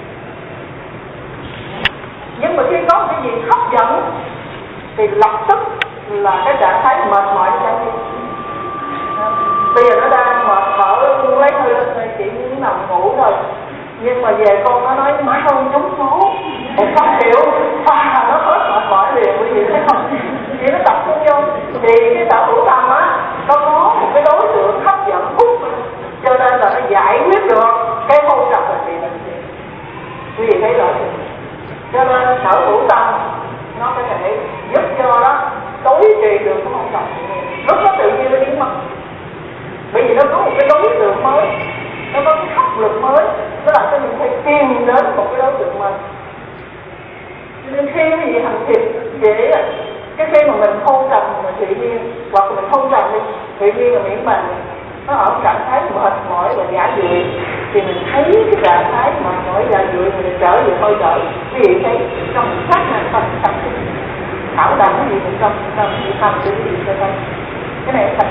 Nhưng mà khi có một cái gì hấp dẫn thì lập tức là cái trạng thái mệt mỏi nó sẽ đi. Bây giờ nó đang mệt thở muốn lấy hơi lên thì chỉ muốn nằm ngủ thôi. Nhưng mà về con nó nói má không trúng số, một không hiểu à, nó hết mệt mỏi liền, quý vị thấy không? Thì nó tập trung vô thì cái sở hữu tâm á nó có một cái đối tượng hấp dẫn hút, cho nên là nó giải quyết được cái hôn trầm là gì là gì. Quý vị thấy rõ chưa? Cho nên sở hữu tâm nó có thể giúp cho nó đối trị được cái hôn trầm lúc nó tự nhiên nó biến mất. Bởi vì nó có một cái đối tượng mới, nó có cái hấp lực mới, nó làm cho mình phải tìm đến một cái đối tượng mới. Cho nên khi cái gì hành thiền dễ, cái khi mà mình hôn trầm mà tự nhiên, hoặc là mình hôn trầm đi, tự nhiên là miễn bàn, nó ở trạng thái mệt mỏi và giả dưỡi, thì mình thấy cái trạng thái mệt mỏi giả dưỡi mình trở về hơi thở. Quý vị thấy trong một sát này tâm tâm thảo động cái gì cũng trong tâm chỉ tâm cái gì cho tâm. Cái này thành.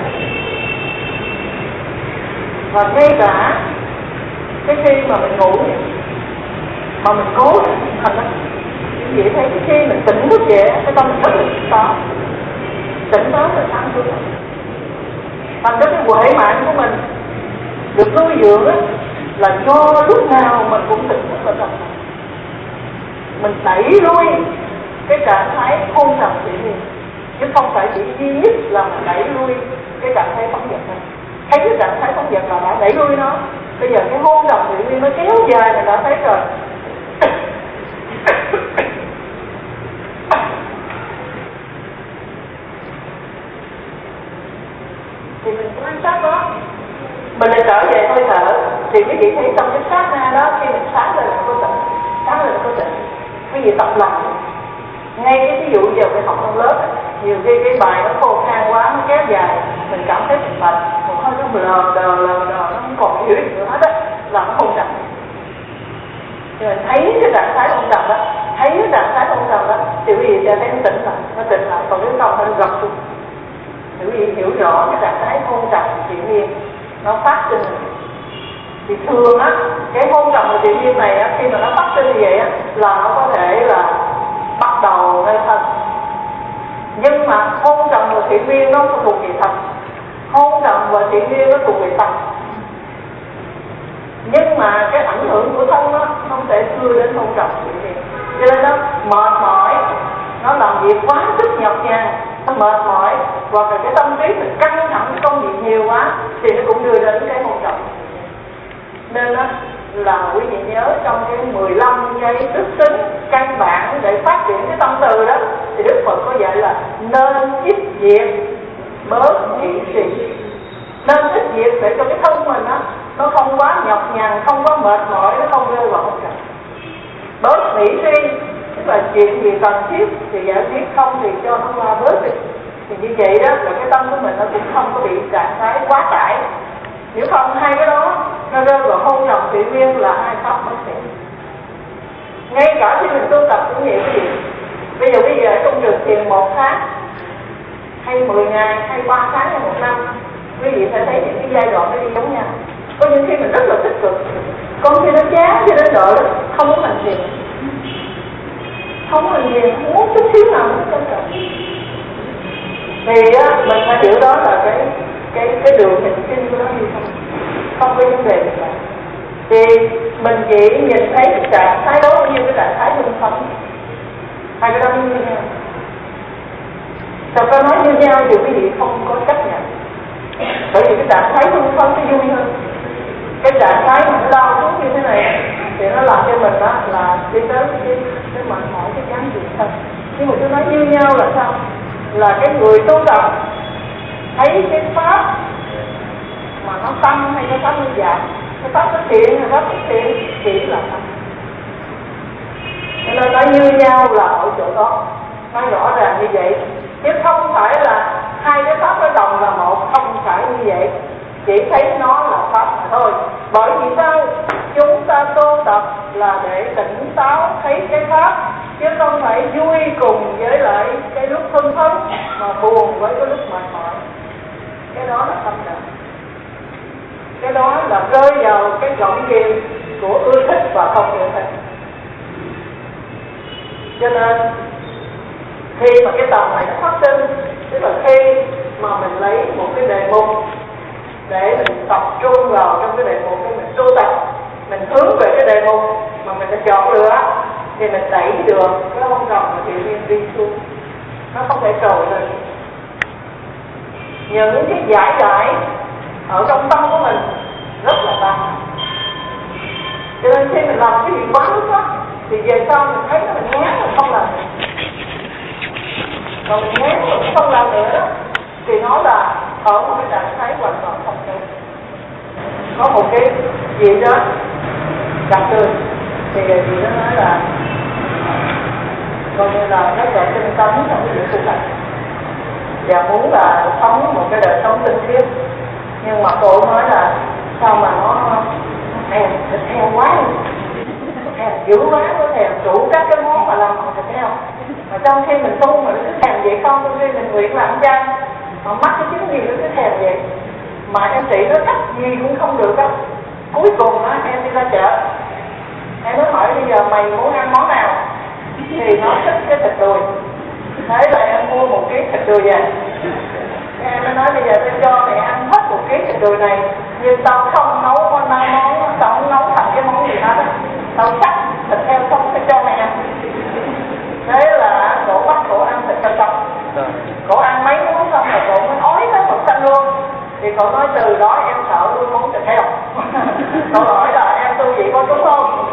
Và ngay cả cái khi mà mình ngủ mà mình cố thành đó, vậy thấy cái khi mình tỉnh thức vậy cái tâm mình rất là tỉnh táo, tỉnh táo rồi sáng suốt. Thành ra cái huệ mạng của mình được nuôi dưỡng á, là do lúc nào mình cũng tỉnh thức ở trong mình. Mình đẩy lui cái trạng thái hôn trầm tự nhiên, chứ không phải chỉ duy nhất là mình đẩy lui cái trạng thái phóng dật này. Thấy cái trạng thái phóng dật là đã đẩy lui nó. Bây giờ cái hôn trầm tự nhiên nó kéo dài mình đã thấy rồi. Thì mình quan sát đó, mình lại trở về hơi thở. Thì quý vị thấy trong cái sát na đó, khi mình sáng lên là có tỉnh, sáng lên là có tỉnh. Quý vị tập làm ngay cái ví dụ giờ phải học trong lớp, nhiều khi cái bài nó khô khan quá, nó kéo dài, mình cảm thấy mình mệt, một hơi nó lờ đờ lờ đờ, nó không còn hiểu được nữa hết á, là nó không trầm. Thì mình thấy cái trạng thái không trầm đó, thấy cái trạng thái không trầm đó, thì quý vị sẽ thấy nó tỉnh lại, nó tỉnh lại, còn nếu không nó gập xuống. Thì quý vị hiểu rõ cái trạng thái hôn trầm tự nhiên nó phát sinh. Thì thường á, cái hôn trầm tự nhiên này á, khi mà nó phát sinh như vậy á, là nó có thể là bắt đầu nơi thân. Nhưng mà hôn trầm và thiện nguyên nó thuộc về thân, hôn trầm và thiện nguyên nó thuộc về tâm. Nhưng mà cái ảnh hưởng của thân nó không thể đưa đến hôn trầm thiện nguyên, cho nên nó mệt mỏi, nó làm việc quá sức nhọc nhằn, nó mệt mỏi, hoặc là cái tâm trí mình căng thẳng công việc nhiều quá thì nó cũng đưa đến cái hôn trầm. Nên đó là quý vị nhớ trong cái mười lăm giây đức tính căn bản để phát triển cái tâm từ đó, thì Đức Phật có dạy là nên ít việc bớt nghĩ suy. Nên ít việc để cho cái thân mình đó, nó không quá nhọc nhằn, không quá mệt mỏi, nó không rơi vào hôn trầm. Bớt nghĩ suy tức là chuyện gì cần thiết thì giải quyết, không thì cho nó qua bớt đi. Thì như vậy đó là cái tâm của mình nó cũng không có bị trạng thái quá tải. Nếu không hai cái đó nó rơi vào hôn trầm tự nhiên là hai pháp mất thiện. Ngay cả khi mình tu tập cũng vậy quý vị. Bây giờ quý vị ở trong trường thiền một tháng hay mười ngày hay ba tháng hay một năm, quý vị sẽ thấy những cái giai đoạn nó đi giống nhau. Có những khi mình rất là tích cực, còn khi nó chán khi nó đợi không muốn hành thiền, không muốn hành thiền, không muốn chút xíu nào cũng không cần. Thì á, mình phải hiểu đó là cái cái cái đường hình sinh của nó như không không có vấn đề gì cả. Thì mình chỉ nhìn thấy cái trạng thái đó như cái trạng thái hưng phấn, hai cái đó như nhau. Thật ra nói như nhau thì quý vị không có chấp nhận, bởi vì cái trạng thái hưng phấn nó vui hơn. Cái trạng thái mà nó đau xuống như thế này thì nó làm cho mình đó là đi tới cái cái mệt mỏi, cái chán chường thân. Nhưng mà tôi nói như nhau là sao? Là cái người tu tập thấy cái pháp mà nó tăng hay nó tăng như giảm, cái pháp nó thiện hay pháp nó thiện chỉ là tăng. Cho nên nói như nhau là ở chỗ đó, nói rõ ràng như vậy, chứ không phải là hai cái pháp nó đồng là một, không phải như vậy. Chỉ thấy nó là pháp mà thôi. Bởi vì sao? Chúng ta tu tập là để tỉnh táo thấy cái pháp, chứ không phải vui cùng với lại cái lúc hưng phấn mà buồn với cái lúc mệt mỏi. Cái đó là tâm trạng. Cái đó là rơi vào cái gọng kìm của ưa thích và không ưa thích. Cho nên khi mà cái tầm này nó phát sinh, tức là khi mà mình lấy một cái đề mục để mình tập trung vào trong cái đề mục để mình tu tập, mình hướng về cái đề mục mà mình đã chọn lựa, thì mình đẩy được cái hôn trầm và thiện nhiên đi xuống, nó không thể trồi lên. Những cái giải giải ở trong tâm của mình rất là tăng. Cho nên khi mình làm cái gì quá mức đó, thì về sau mình thấy nó mình ngán mình không làm nữa. Còn mình ngán mình không làm nữa đó, thì nó là ở một cái trạng thái hoàn toàn không tốt. Có một cái gì đó gặp tôi thì chị nó nói là coi như là rất là tinh tấn trong cái việc tu tập và muốn là sống một cái đời sống tinh khiết, nhưng mà cô nói là sao mà nó thèm thịt heo quá, thèm dữ quá, nó thèm đủ các cái món mà làm bằng thịt heo, mà trong khi mình tu mà nó cứ thèm vậy không, trong khi mình nguyện làm chay mà mắc cái chứng gì nó cứ thèm vậy. Mà em chị nó cắt gì cũng không được á. Cuối cùng á em đi ra chợ, em mới hỏi bây giờ mày muốn ăn món nào, thì thích cái thịt đùi. Thế là em mua một ký thịt đùi về. Em mới nói bây giờ tôi cho mẹ ăn hết một ký thịt đùi này, nhưng tao không nấu con món, tao không nấu thành cái món gì hết á, tao cắt thịt heo sống để cho mẹ ăn. Thế là cổ bắt cổ ăn thịt heo sống. Cổ ăn mấy muỗng xong rồi cổ mới ói tới mực xanh luôn. Thì cậu nói từ đó em sợ luôn món thịt heo. Cậu hỏi là em tu vị có đúng không?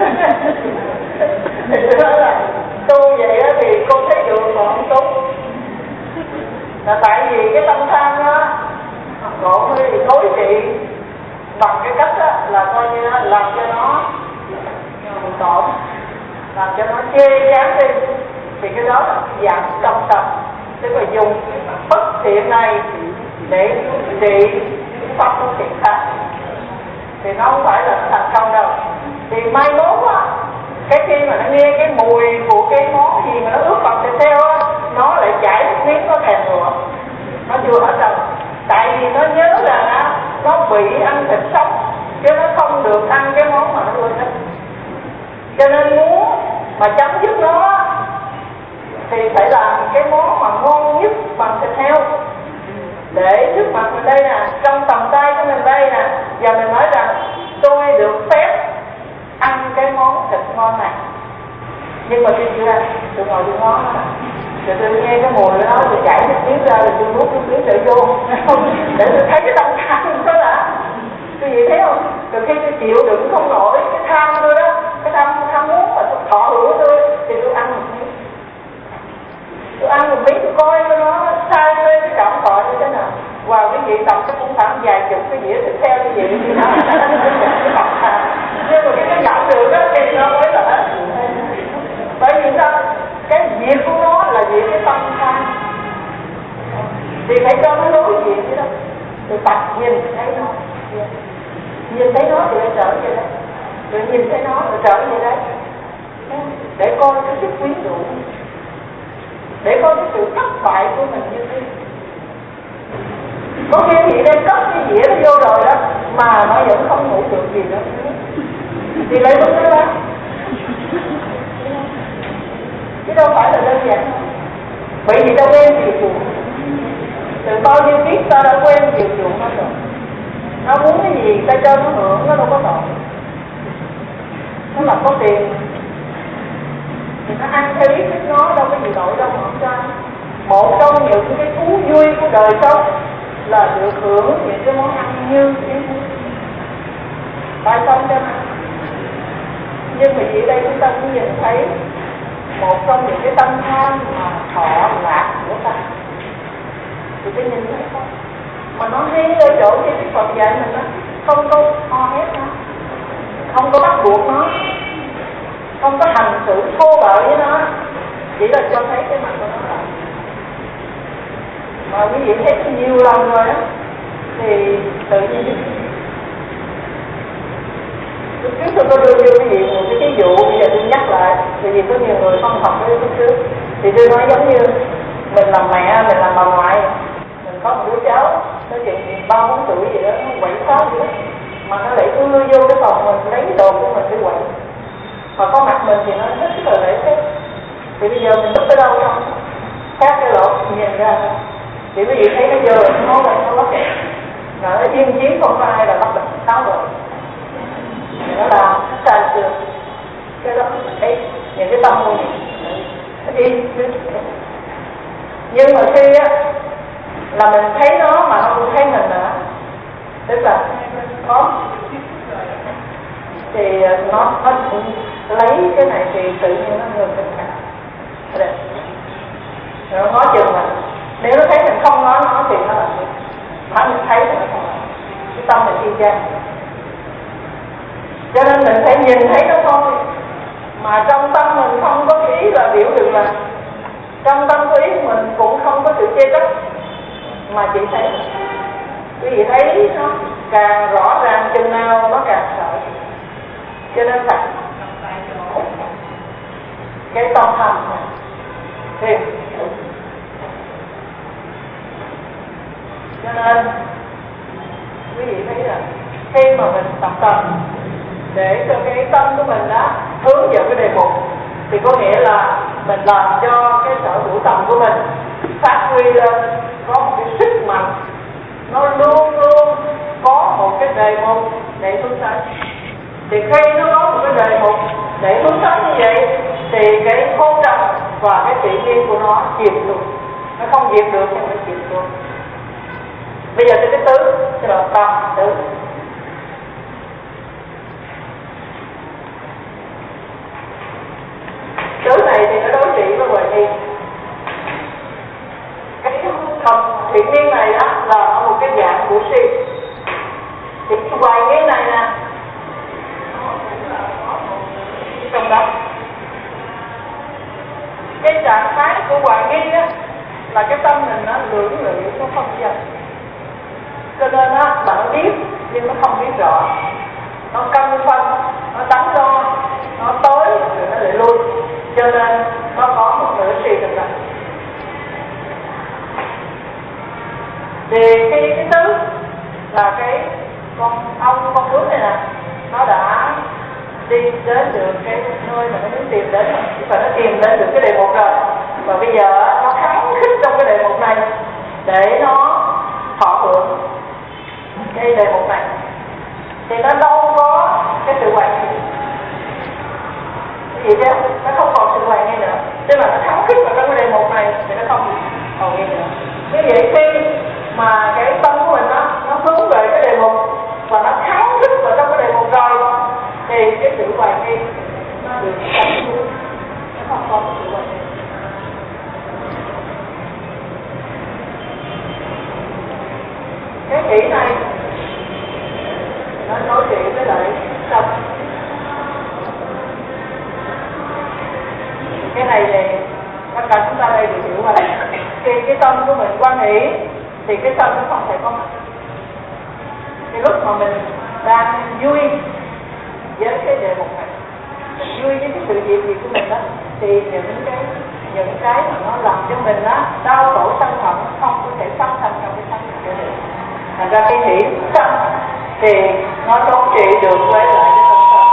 Thì tôi nói là tu vậy á thì cô thấy được còn không đúng. Là tại vì cái tâm tham đó cậu mới đối trị bằng cái cách đó, là coi như làm cho nó tổn, làm cho nó chê chán đi. Thì cái đó là dạng tâm tập, tức là dùng bất thiện này để trị pháp bất thiện khác. Thì nó không phải là thành công đâu. Thì mai mốt á, cái khi mà nó nghe cái mùi của cái món gì mà nó ướp bằng thịt heo á, nó lại chảy nước miếng, nó thèm nữa. Nó chưa hết đâu. Tại vì nó nhớ rằng á, nó bị ăn thịt sống, chứ nó không được ăn cái món mà nó ưa thích. Cho nên muốn mà chấm dứt nó thì phải làm cái món mà ngon nhất bằng thịt heo. Để trước mặt mình đây nè, trong tầm tay của mình đây nè, và mình nói rằng tôi được phép ăn cái món thịt ngon này. Nhưng mà tôi chưa ăn, tôi ngồi tôi ngó nó, rồi tôi nghe cái mùi đó, tôi chảy nước miếng ra, rồi tôi nuốt nước miếng trở vô, để tôi thấy cái tâm tham đó là cái gì thấy không? Rồi khi tôi chịu đựng không nổi cái tham tôi đó, cái tham tham muốn mà tôi thọ hưởng tôi, thì tôi ăn một miếng. Tôi ăn một miếng tôi coi cho nó sai lên cái cảm thọ như thế nào. Và quý vị tập cái cũng khoảng vài chục cái dĩa thịt heo như vậy thì nó cái tập tham. Nhưng mà cái cái nhận được đó thì nó mới là hết. Bởi vì sao? Cái việc của nó là việc cái tâm tham. Thì phải cho nó đối diện với đó. Rồi tập nhìn thấy nó. Nhìn thấy nó thì lại trở về đấy. Rồi nhìn thấy nó rồi trở về đấy. Để coi cái sức quyến rũ, để coi cái sự thất bại của mình như thế. Có khi chị đem cất cái dĩa nó vô rồi đó, mà nó vẫn không ngủ được gì nữa. Thì lấy lúc đó đó. Chứ đâu phải là đơn giản. Bởi vì ta quen chiều chuộng. Từ bao nhiêu kiếp ta đã quen chiều chuộng nó rồi. Nó muốn cái gì ta cho nó hưởng, nó đâu có tội. Nó là có tiền thì nó ăn theo ý thích nó, đâu có gì tội đâu mà không cho. Một trong những cái thú vui của đời sống là được hưởng những cái món ăn như thế. Tại sao cho ăn? Nhưng mà vì đây chúng ta cũng nhìn thấy một trong những cái tâm tham mà thọ lạc của ta. Thì tôi nhìn thấy không? Mà nó hay ở chỗ cái Đức Phật dạy mình đó, không có ho hét nó, không có bắt buộc nó, không có hành xử thô bạo với nó, chỉ là cho thấy cái mặt của nó là. Mà quý vị thấy nhiều lần rồi đó, thì tự nhiên lúc trước tôi có đưa cho quý vị một cái ví dụ, bây giờ tôi nhắc lại, vì có nhiều người không học cái lúc trước. Thì tôi nói giống như mình làm mẹ, mình làm bà ngoại, mình có một đứa cháu, nó chừng ba bốn tuổi gì đó, nó quậy phá gì đó, mà nó lại ưa vô cái phòng mình lấy đồ của mình để quậy. Mà có mặt mình thì nó thích cái lời lễ phép. Thì bây giờ mình núp ở đâu không? Khác cái lỗ nhìn ra. Thì quý vị thấy nó vô rồi, nó quậy nó bắt. Mà nó yên chiến không có ai là bắt được tháo rồi. Thì nó làm sai chưa? Cái đó mình thấy những cái tâm hồn nó đi. Nhưng mà khi á là mình thấy nó mà nó cũng thấy mình nữa, tức là có thì nó nó lấy cái này thì tự nhiên nó ngừng tình cảm. Rồi nó ngó chừng mình, nếu nó thấy mình không ngó nó thì nó là gì? Mà mình thấy thì nó không là cái tâm mình y chang. Cho nên mình phải nhìn thấy nó thôi, mà trong tâm mình không có ý là biểu được là trong tâm ý mình cũng không có sự chê trách, mà chỉ thấy quý vị thấy nó càng rõ ràng chừng nào nó càng sợ. Cho nên phải cái tâm tham thì cho nên quý vị thấy là khi mà mình tập tập để cho cái tâm của mình đó hướng vào cái đề mục thì có nghĩa là mình làm cho cái sở hữu tầm của mình phát huy lên có một cái sức mạnh, nó luôn luôn có một cái đề mục để hướng tới. Thì khi nó có một cái đề mục để hướng tới như vậy thì cái khôn trần và cái tự nhiên của nó diệt được, nó không diệt được nhưng nó diệt được. Bây giờ cái tứ cái là tâm tứ. Tứ này thì nó đối trị với hoài nghi. Cái tâm thiện nhiên này á là ở một cái dạng của si. Thì cái hoài nghi này nè, trong đó cái trạng thái của hoài nghi á là cái tâm mình nó lưỡng lự, nó không dần, cho nên á bạn biết nhưng nó không biết rõ, nó cân phân, nó đắn đo, nó tới rồi nó lại lui, cho nên nó có một nửa suy tình trạng. Thì khi cái tứ là cái con ong con bướm này nè, nó đã đi đến được cái nơi mà nó muốn tìm đến, và nó tìm đến được cái đề mục rồi, và bây giờ nó kháng khích trong cái đề mục này để nó thọ hưởng cái đề mục này, thì nó đâu có cái sự hoài nghi gì chứ, nó không còn sự hoài nghi nữa, tức là nó kháng khích vào trong cái đề mục này thì nó không hoài nghi nữa. Như vậy khi mà cái tâm của mình đó, nó hướng về cái đề mục và nó kháng khích vào trong cái đề mục rồi thì cái sự hoài nghi nó được đánh xuống, nó không có cái sự hoài nghi. Cái kỹ này nó nói chuyện với lại tâm. Cái này thì tất cả chúng ta đây đều hiểu rồi. Khi cái tâm của mình quan hỷ thì cái tâm nó không thể có mặt. Cái lúc mà mình đang vui với cái đề mục này, mình vui với cái sự việc gì của mình đó, thì những cái những cái mà nó làm cho mình á đau khổ sân hận không có thể sanh thành trong cái thân của mình. Thành ra khi hỷ sanh thì nó thống trị được với lại cái tâm sân.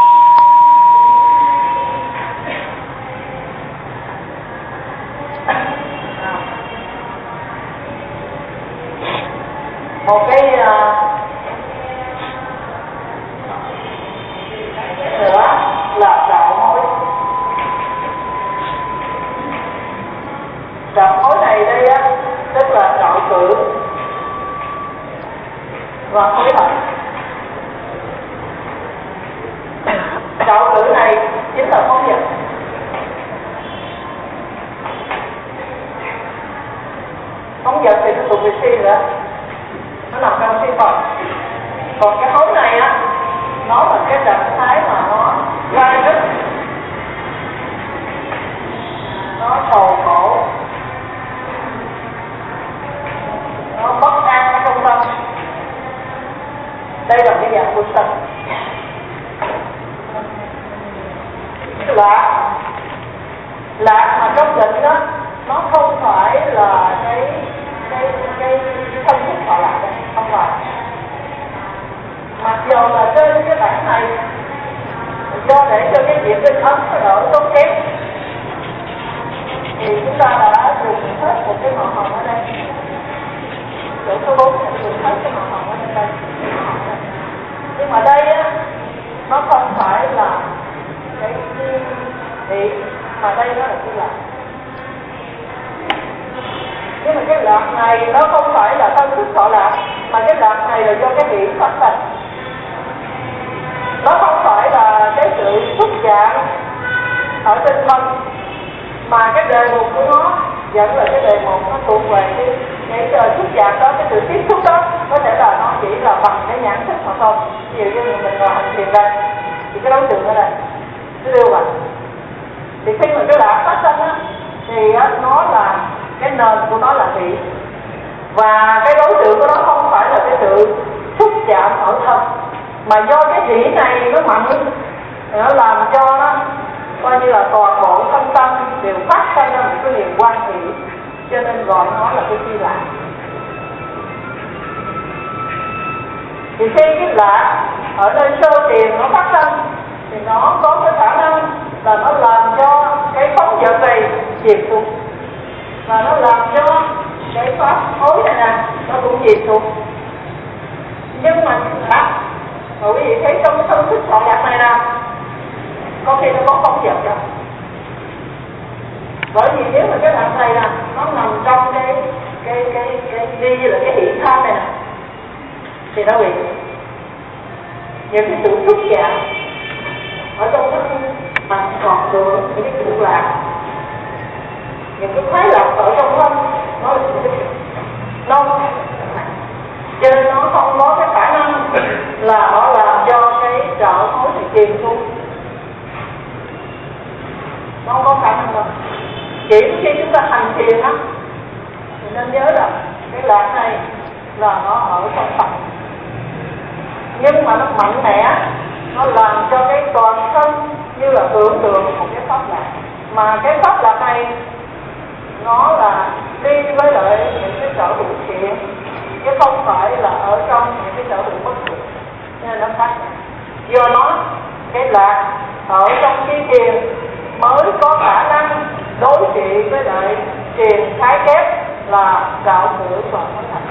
Một cái uh, nữa là đạo hối. Đạo hối này đây á, tức là đạo cử và hối hận. Đạo cử này chính là phóng dật. Phóng dật thì nó thuộc về si nữa, nó nằm trong si phần. Còn cái hối này á, nó là cái trạng thái mà nó gai rất, nó sầu khổ, nó bất an ở trong tâm. Đây là cái dạng của sân. Lạc, lạc mà trong định đó, nó không phải là cái cái cái thân thức họ lạc đây, không phải. Mặc dù là trên cái bản này do để cho cái việc tinh ấn nó đỡ tốn kém thì chúng ta đã dùng hết một cái màu hồng ở đây, chỗ số bốn thì dùng hết cái màu hồng ở đây, đây. Nhưng mà đây á nó không phải là cái thị mà đây nó là cái lạc. Nhưng mà cái lạc này nó không phải là thân thức thọ lạc, mà cái lạc này là do cái hỷ phát sinh. Nó không phải là cái sự xúc chạm ở trên thân, mà cái đề mục của nó vẫn là cái đề mục nó thuộc về cái cái, cái xúc chạm đó, cái sự tiếp xúc đó có thể là nó chỉ là bằng cái nhãn thức mà thôi. Ví dụ như mình ngồi hành thiền đây thì cái đối tượng ở đây nó đưa vào, thì khi mà cái lạc phát sinh á thì á, nó là cái nền của nó là hỷ, và cái đối tượng của nó không phải là cái sự xúc chạm ở thân, mà do cái hỷ này nó mạnh, nó làm cho nó coi như là toàn bộ thân tâm đều phát sinh ra một cái niềm quan hỷ, cho nên gọi nó là cái chi lạc. Thì khi cái lạc ở nơi sơ tiền nó phát sinh thì nó có cái khả năng là nó làm cho cái phóng dật này chìm xuống, và nó làm cho cái pháp khối này nè nó cũng chìm xuống. Nhưng mà đã mà quý vị thấy trong cái thân thức thọ giác này nè, có khi nó có không dập đâu. Bởi vì nếu mà cái đoạn này nè nó nằm trong cái cái cái cái đi là cái hiện tham này nè, thì nó bị những cái sự xúc chạm ở trong cái mặt ngọt đường, những cái sự lạc, những cái khoái lạc ở trong thân nó nó cho nên nó không có cái khả năng là nó làm cho cái trợ khối bị chìm xuống, nó không có khả năng đâu. Chỉ khi chúng ta hành thiền á thì nên nhớ rằng cái lạc này là nó ở trong tâm, nhưng mà nó mạnh mẽ, nó làm cho cái toàn thân như là tưởng tượng một cái pháp lạc, mà cái pháp lạc này nó là đi với lại những cái sở hữu thiện, chứ không phải là ở trong những cái sở hữu bất thiện, nên nó khác. Do đó cái lạc ở trong khi thiền mới có khả năng đối trị với lại thiền thái kép là đạo ngữ và nói thành.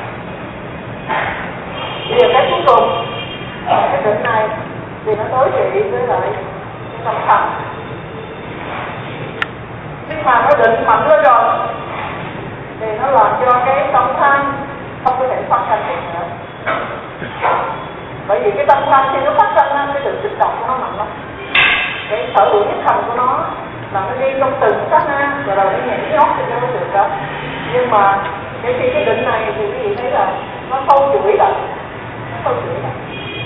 Bây giờ cái cuối cùng cái định này thì nó đối trị với lại cái tâm thần, nhưng mà nó định mạnh lên rồi thì nó làm cho cái tâm tham không có thể phát sinh được nữa. Bởi vì cái tâm tham khi nó phát sinh ra, cái sự kích động của nó mạnh lắm, cái sở hữu nhất thành của nó là nó đi trong từng sát na và rồi nó nhảy nhót trên cái đối tượng đó. Nhưng mà cái khi cái định này thì quý vị thấy là nó sâu chuỗi lại, nó sâu chuỗi lại.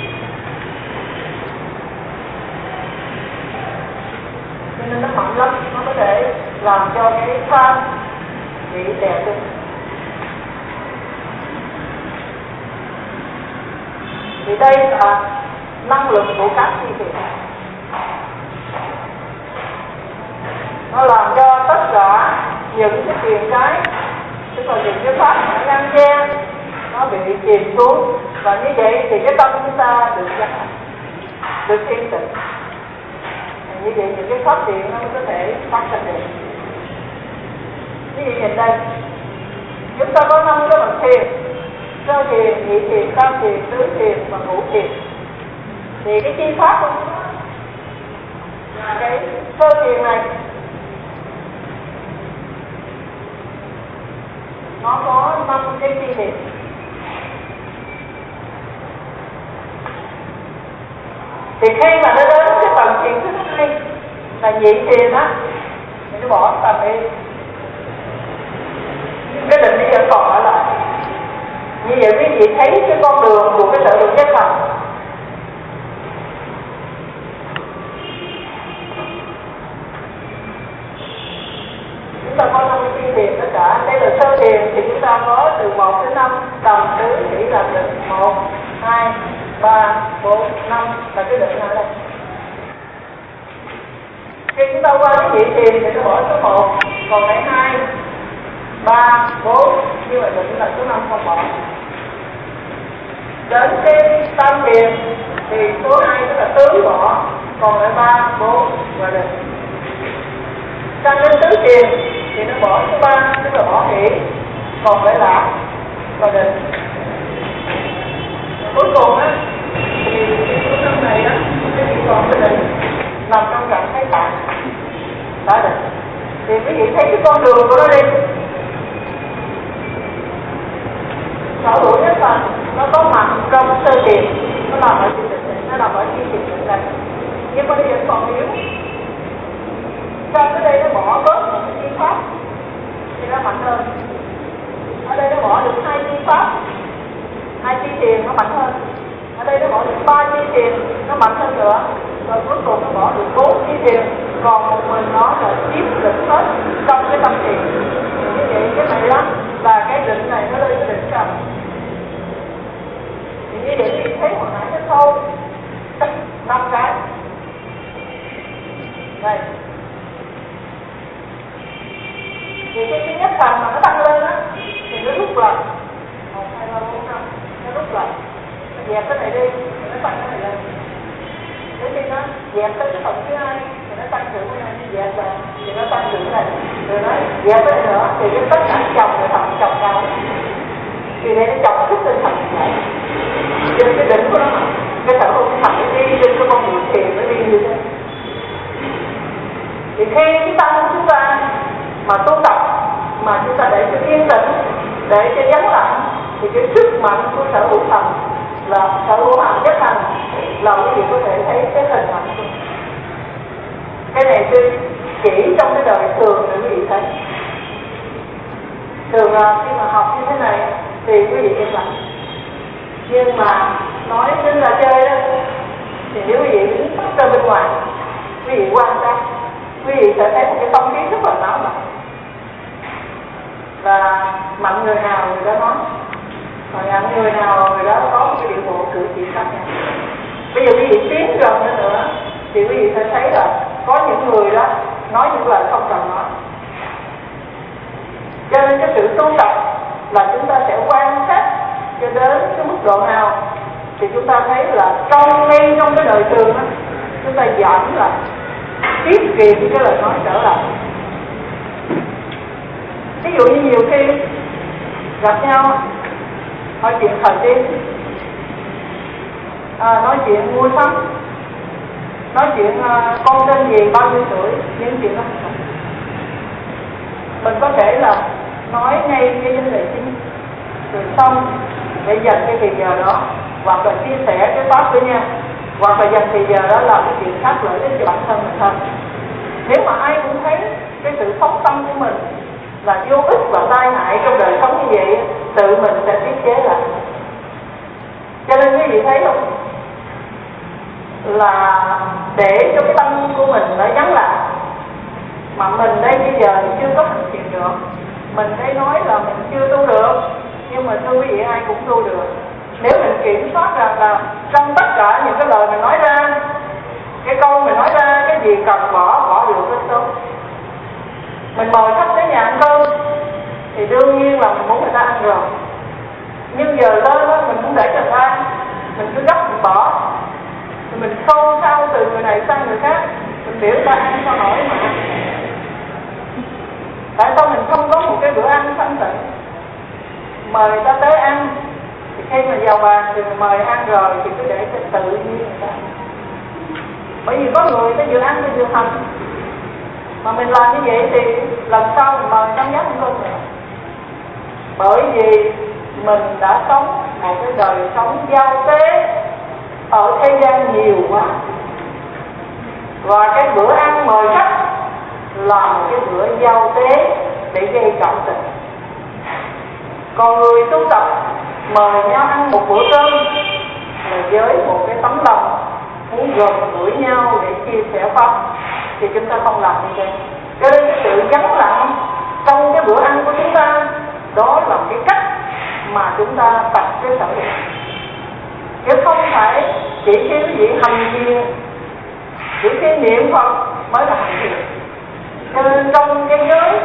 Cho nên nó mạnh lắm, nó có thể làm cho cái tham bị đè lên. Thì đây là năng lực của các chi tiết. Nó làm cho tất cả những cái tiền cái, tức là những cái pháp ngăn che, nó bị chìm xuống, và như vậy thì cái tâm chúng ta được giác hạnh, được yên tĩnh. Như vậy những cái pháp điện nó mới có thể phát sinh được. Như vậy nhìn đây, chúng ta có năm cái bậc thiền: sơ thiền, nhị thiền, tam thiền, tứ thiền và ngũ thiền. Thì cái chi pháp của chúng ta là cái sơ thiền này nó có năm cái chi thiền. Thì khi mà nó đến cái tầng thiền thứ hai là nhị thiền á, thì nó bỏ tầm đi, cái định bây giờ còn ở lại. Như vậy quý vị thấy cái con đường của cái sở hữu giác thành. Chúng ta có năm chi thiền tất cả. Đây là sơ thiền thì chúng ta có từ một đến năm, tầm tứ chỉ là định một, hai, ba, bốn, năm là cái định ở đây. Khi chúng ta qua cái nhị thiền thì nó bỏ số một, còn lại hai, ba, bốn, như vậy định là số năm không bỏ. Đến cái tam thiền thì số hai tức là tứ bỏ, còn lại ba, bốn và định. Sang đến tứ thiền thì nó bỏ số ba tức là bỏ hỷ, còn lại lạc và định. Cuối cùng á thì cái số năm này á, cái chỉ còn cái định nằm trong trạng thái tạng đã định. Thì quý vị thấy cái con đường của nó đi, sở hữu nhất là nó có mặt trong sơ thiền, nó nằm ở thiền định, nó nằm ở chi thiền định này, nhưng mà nó vẫn còn yếu. Trong cái đây nó bỏ bớt một cái chi pháp thì nó mạnh hơn. Ở đây nó bỏ được hai chi pháp, hai chi thiền nó mạnh hơn. Ở đây nó bỏ được ba chi thiền nó mạnh hơn nữa. Rồi cuối cùng nó bỏ được bốn chi thiền, còn một mình nó là chiếm định hết trong cái tâm thiền. Như vậy cái này đó là cái định này nó lên cái định trầm. Thì như vậy thì thấy hồi nãy nó sâu năm cái đây. Thì cái thứ nhất phần mà nó tăng lên á thì nó rút lại một, hai, ba, bốn, năm, nó rút lại, nó dẹp cái này đi thì nó tăng cái này lên. Đến khi nó dẹp tới cái phần thứ hai thì nó tăng trưởng với nhau như dẹp rồi thì nó tăng trưởng này, rồi nó dẹp cái nữa thì cái tất cả chồng rồi thằng chồng nhau thì đây nó chồng thức tinh thần này trên cái đỉnh của nó, cái sở hữu thần nó đi trên cái con đường thiền nó đi như thế. Thì khi cái tâm của chúng ta mà tu tập mà chúng ta để cho yên tĩnh, để cho vắng lặng thì cái sức mạnh của sở hữu thần là sở hữu hành chất hành là quý vị có thể thấy cái hình ảnh của cái này tôi chỉ trong cái đời thường để quý vị thấy. Thường là khi mà học như thế này thì quý vị im lặng, nhưng mà nói đến là chơi đó thì nếu quý vị đứng ra bên ngoài, quý vị quan sát, quý vị sẽ thấy một cái không khí rất là náo động, và mạnh người nào người đó nói, còn mạnh người nào người đó có một cái điệu bộ cử chỉ khác nhau. Bây giờ quý vị tiến gần nữa nữa thì quý vị sẽ thấy là có những người đó nói những lời không cần nói. Cho nên cái sự tu tập là chúng ta sẽ quan sát cho đến cái mức độ nào thì chúng ta thấy là trong ngay trong cái đời thường đó, chúng ta giảm lại, tiết kiệm cái lời nói trở lại. Ví dụ như nhiều khi gặp nhau nói chuyện thời tiết, à, nói chuyện mua sắm, nói chuyện à, con tên gì, bao nhiêu tuổi, những chuyện đó mình có thể là nói ngay cái vấn đề chính rồi xong để dành cái thời giờ đó, hoặc là chia sẻ cái pháp với nhau, hoặc là dành thời giờ đó làm cái chuyện khác lợi ích cho bản thân mình thôi. Nếu mà ai cũng thấy cái sự phóng tâm của mình là vô ích và tai hại trong đời sống như vậy, tự mình sẽ tiết chế lại. Cho nên quý vị thấy không, là để cho cái tâm của mình nó vắng lại, mà mình đây bây giờ chưa có hành thiền được, mình đây nói là mình chưa tu được, nhưng mà thưa quý vị ai cũng tu được. Nếu mình kiểm soát rằng là trong tất cả những cái lời mình nói ra, cái câu mình nói ra, cái gì cần bỏ, bỏ được rất tốt. Mình mời khách đến nhà ăn cơm thì đương nhiên là mình muốn người ta ăn rồi, nhưng giờ lên đó mình không để cho người ta ăn, mình cứ gấp mình bỏ, thì mình xôn xao từ người này sang người khác, mình biểu ta ăn sao nổi mà. Tại sao mình không có một cái bữa ăn thanh tịnh, mời người ta tới ăn, thì khi mà vào bàn thì mình mời ăn rồi thì cứ để cho tự nhiên người ta. Bởi vì có người ta vừa ăn thì vừa hành, mà mình làm như vậy thì lần sau mình mời năm nhắc không nữa. Bởi vì mình đã sống một cái đời sống giao tế ở thế gian nhiều quá, và cái bữa ăn mời khách là một cái bữa giao tế để gây cảm tình. Còn người tu tập mời nhau ăn một bữa cơm là với một cái tấm lòng muốn gần gũi nhau để chia sẻ pháp, thì chúng ta không làm như thế. Cho nên cái sự vắng lặng trong cái bữa ăn của chúng ta, đó là cái cách mà chúng ta tập cái sở hữu, chứ không phải chỉ khi quý vị hành thiền, chỉ khi niệm Phật mới là hành thiền. Cho nên trong cái giới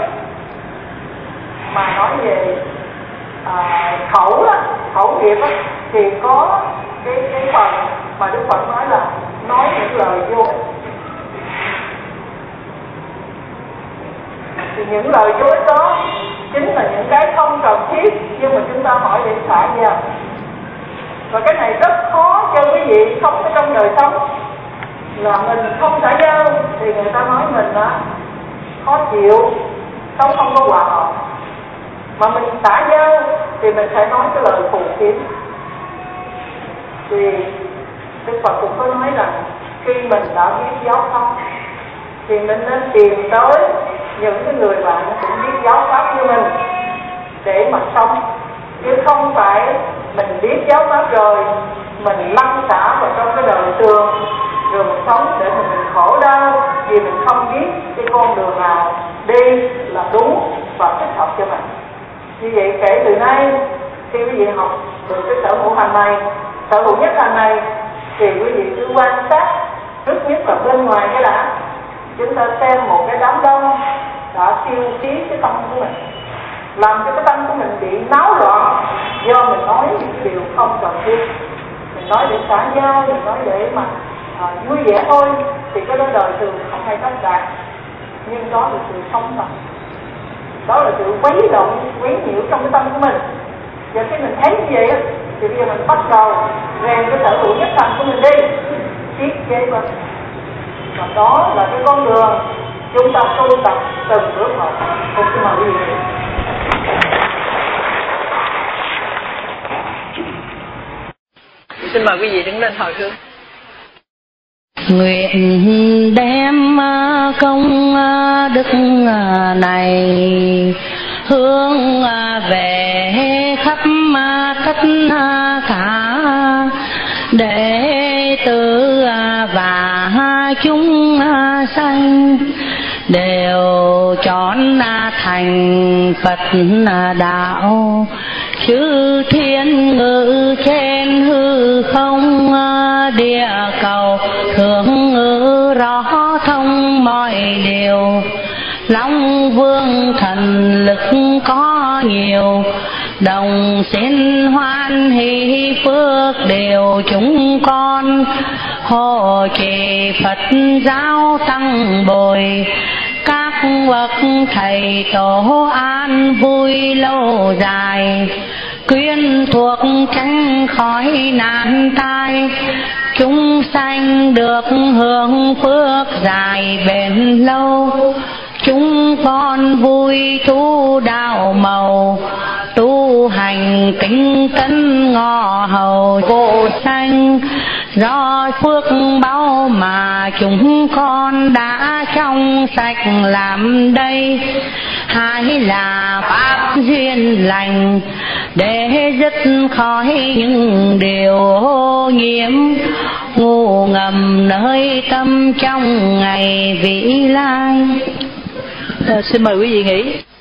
mà nói về à, khẩu đó, khẩu nghiệp đó, thì có cái cái phần mà Đức Phật nói là nói những lời vô ích. Thì những lời vô ích đó chính là những cái không cần thiết, nhưng mà chúng ta hỏi để xả ra. Và cái này rất khó cho quý vị sống ở trong đời sống, là mình không xả giao thì người ta nói mình đó khó chịu, sống không có hòa hợp. Mà mình xả giao thì mình phải nói cái lời phù phiếm. Thì Đức Phật cũng có nói rằng khi mình đã biết giáo pháp thì mình nên tìm tới những cái người bạn cũng biết giáo pháp như mình để mà sống, chứ không phải mình biết giáo pháp rồi mình lăn xả vào trong cái đời thường rồi mình sống để mình, mình khổ đau vì mình không biết cái con đường nào đi là đúng và thích hợp cho mình. Như vậy kể từ nay khi quý vị học được cái sở hữu hành này, sở hữu nhất hành này, thì quý vị cứ quan sát trước nhất là bên ngoài cái đã. Chúng ta xem một cái đám đông đã tiêu chí cái tâm của mình, làm cho cái tâm của mình bị náo loạn do mình nói những cái điều không cần thiết. Mình nói để xã giao, mình nói để mà à, vui vẻ thôi, thì cái đó đời thường không hay có đạt, nhưng đó là sự sống động, đó là sự quấy động, quấy nhiễu trong cái tâm của mình. Và khi mình thấy như vậy á, thì bây giờ mình bắt đầu rèn cái sở hữu nhất tâm của mình đi, thiết chế vào. Và đó là cái con đường chúng ta tu tập từng bước một. Không cứ mà đi. Xin mời quý vị đứng lên hồi hướng. Nguyện đem công đức này hướng về khắp tất cả đệ tử và chúng sanh đều chọn thành Phật đạo, chư thiên ngự trên hư không địa cầu, thường ngự rõ thông mọi điều. Long vương thần lực có nhiều, đồng xin hoan hỷ phước đều chúng con. Hộ trì Phật giáo tăng bồi, các bậc thầy tổ an vui lâu dài. Quyên thuộc tránh khỏi nạn tai, chúng sanh được hưởng phước dài bền lâu. Chúng con vui tu đạo màu, tu hành kính tấn ngọ hầu vô sanh. Do phước báu mà chúng con đã trong sạch làm đây, hai là pháp duyên lành để dứt khỏi những điều ô nhiễm ngủ ngầm nơi tâm trong ngày vĩ lai. À, xin mời quý vị nghỉ.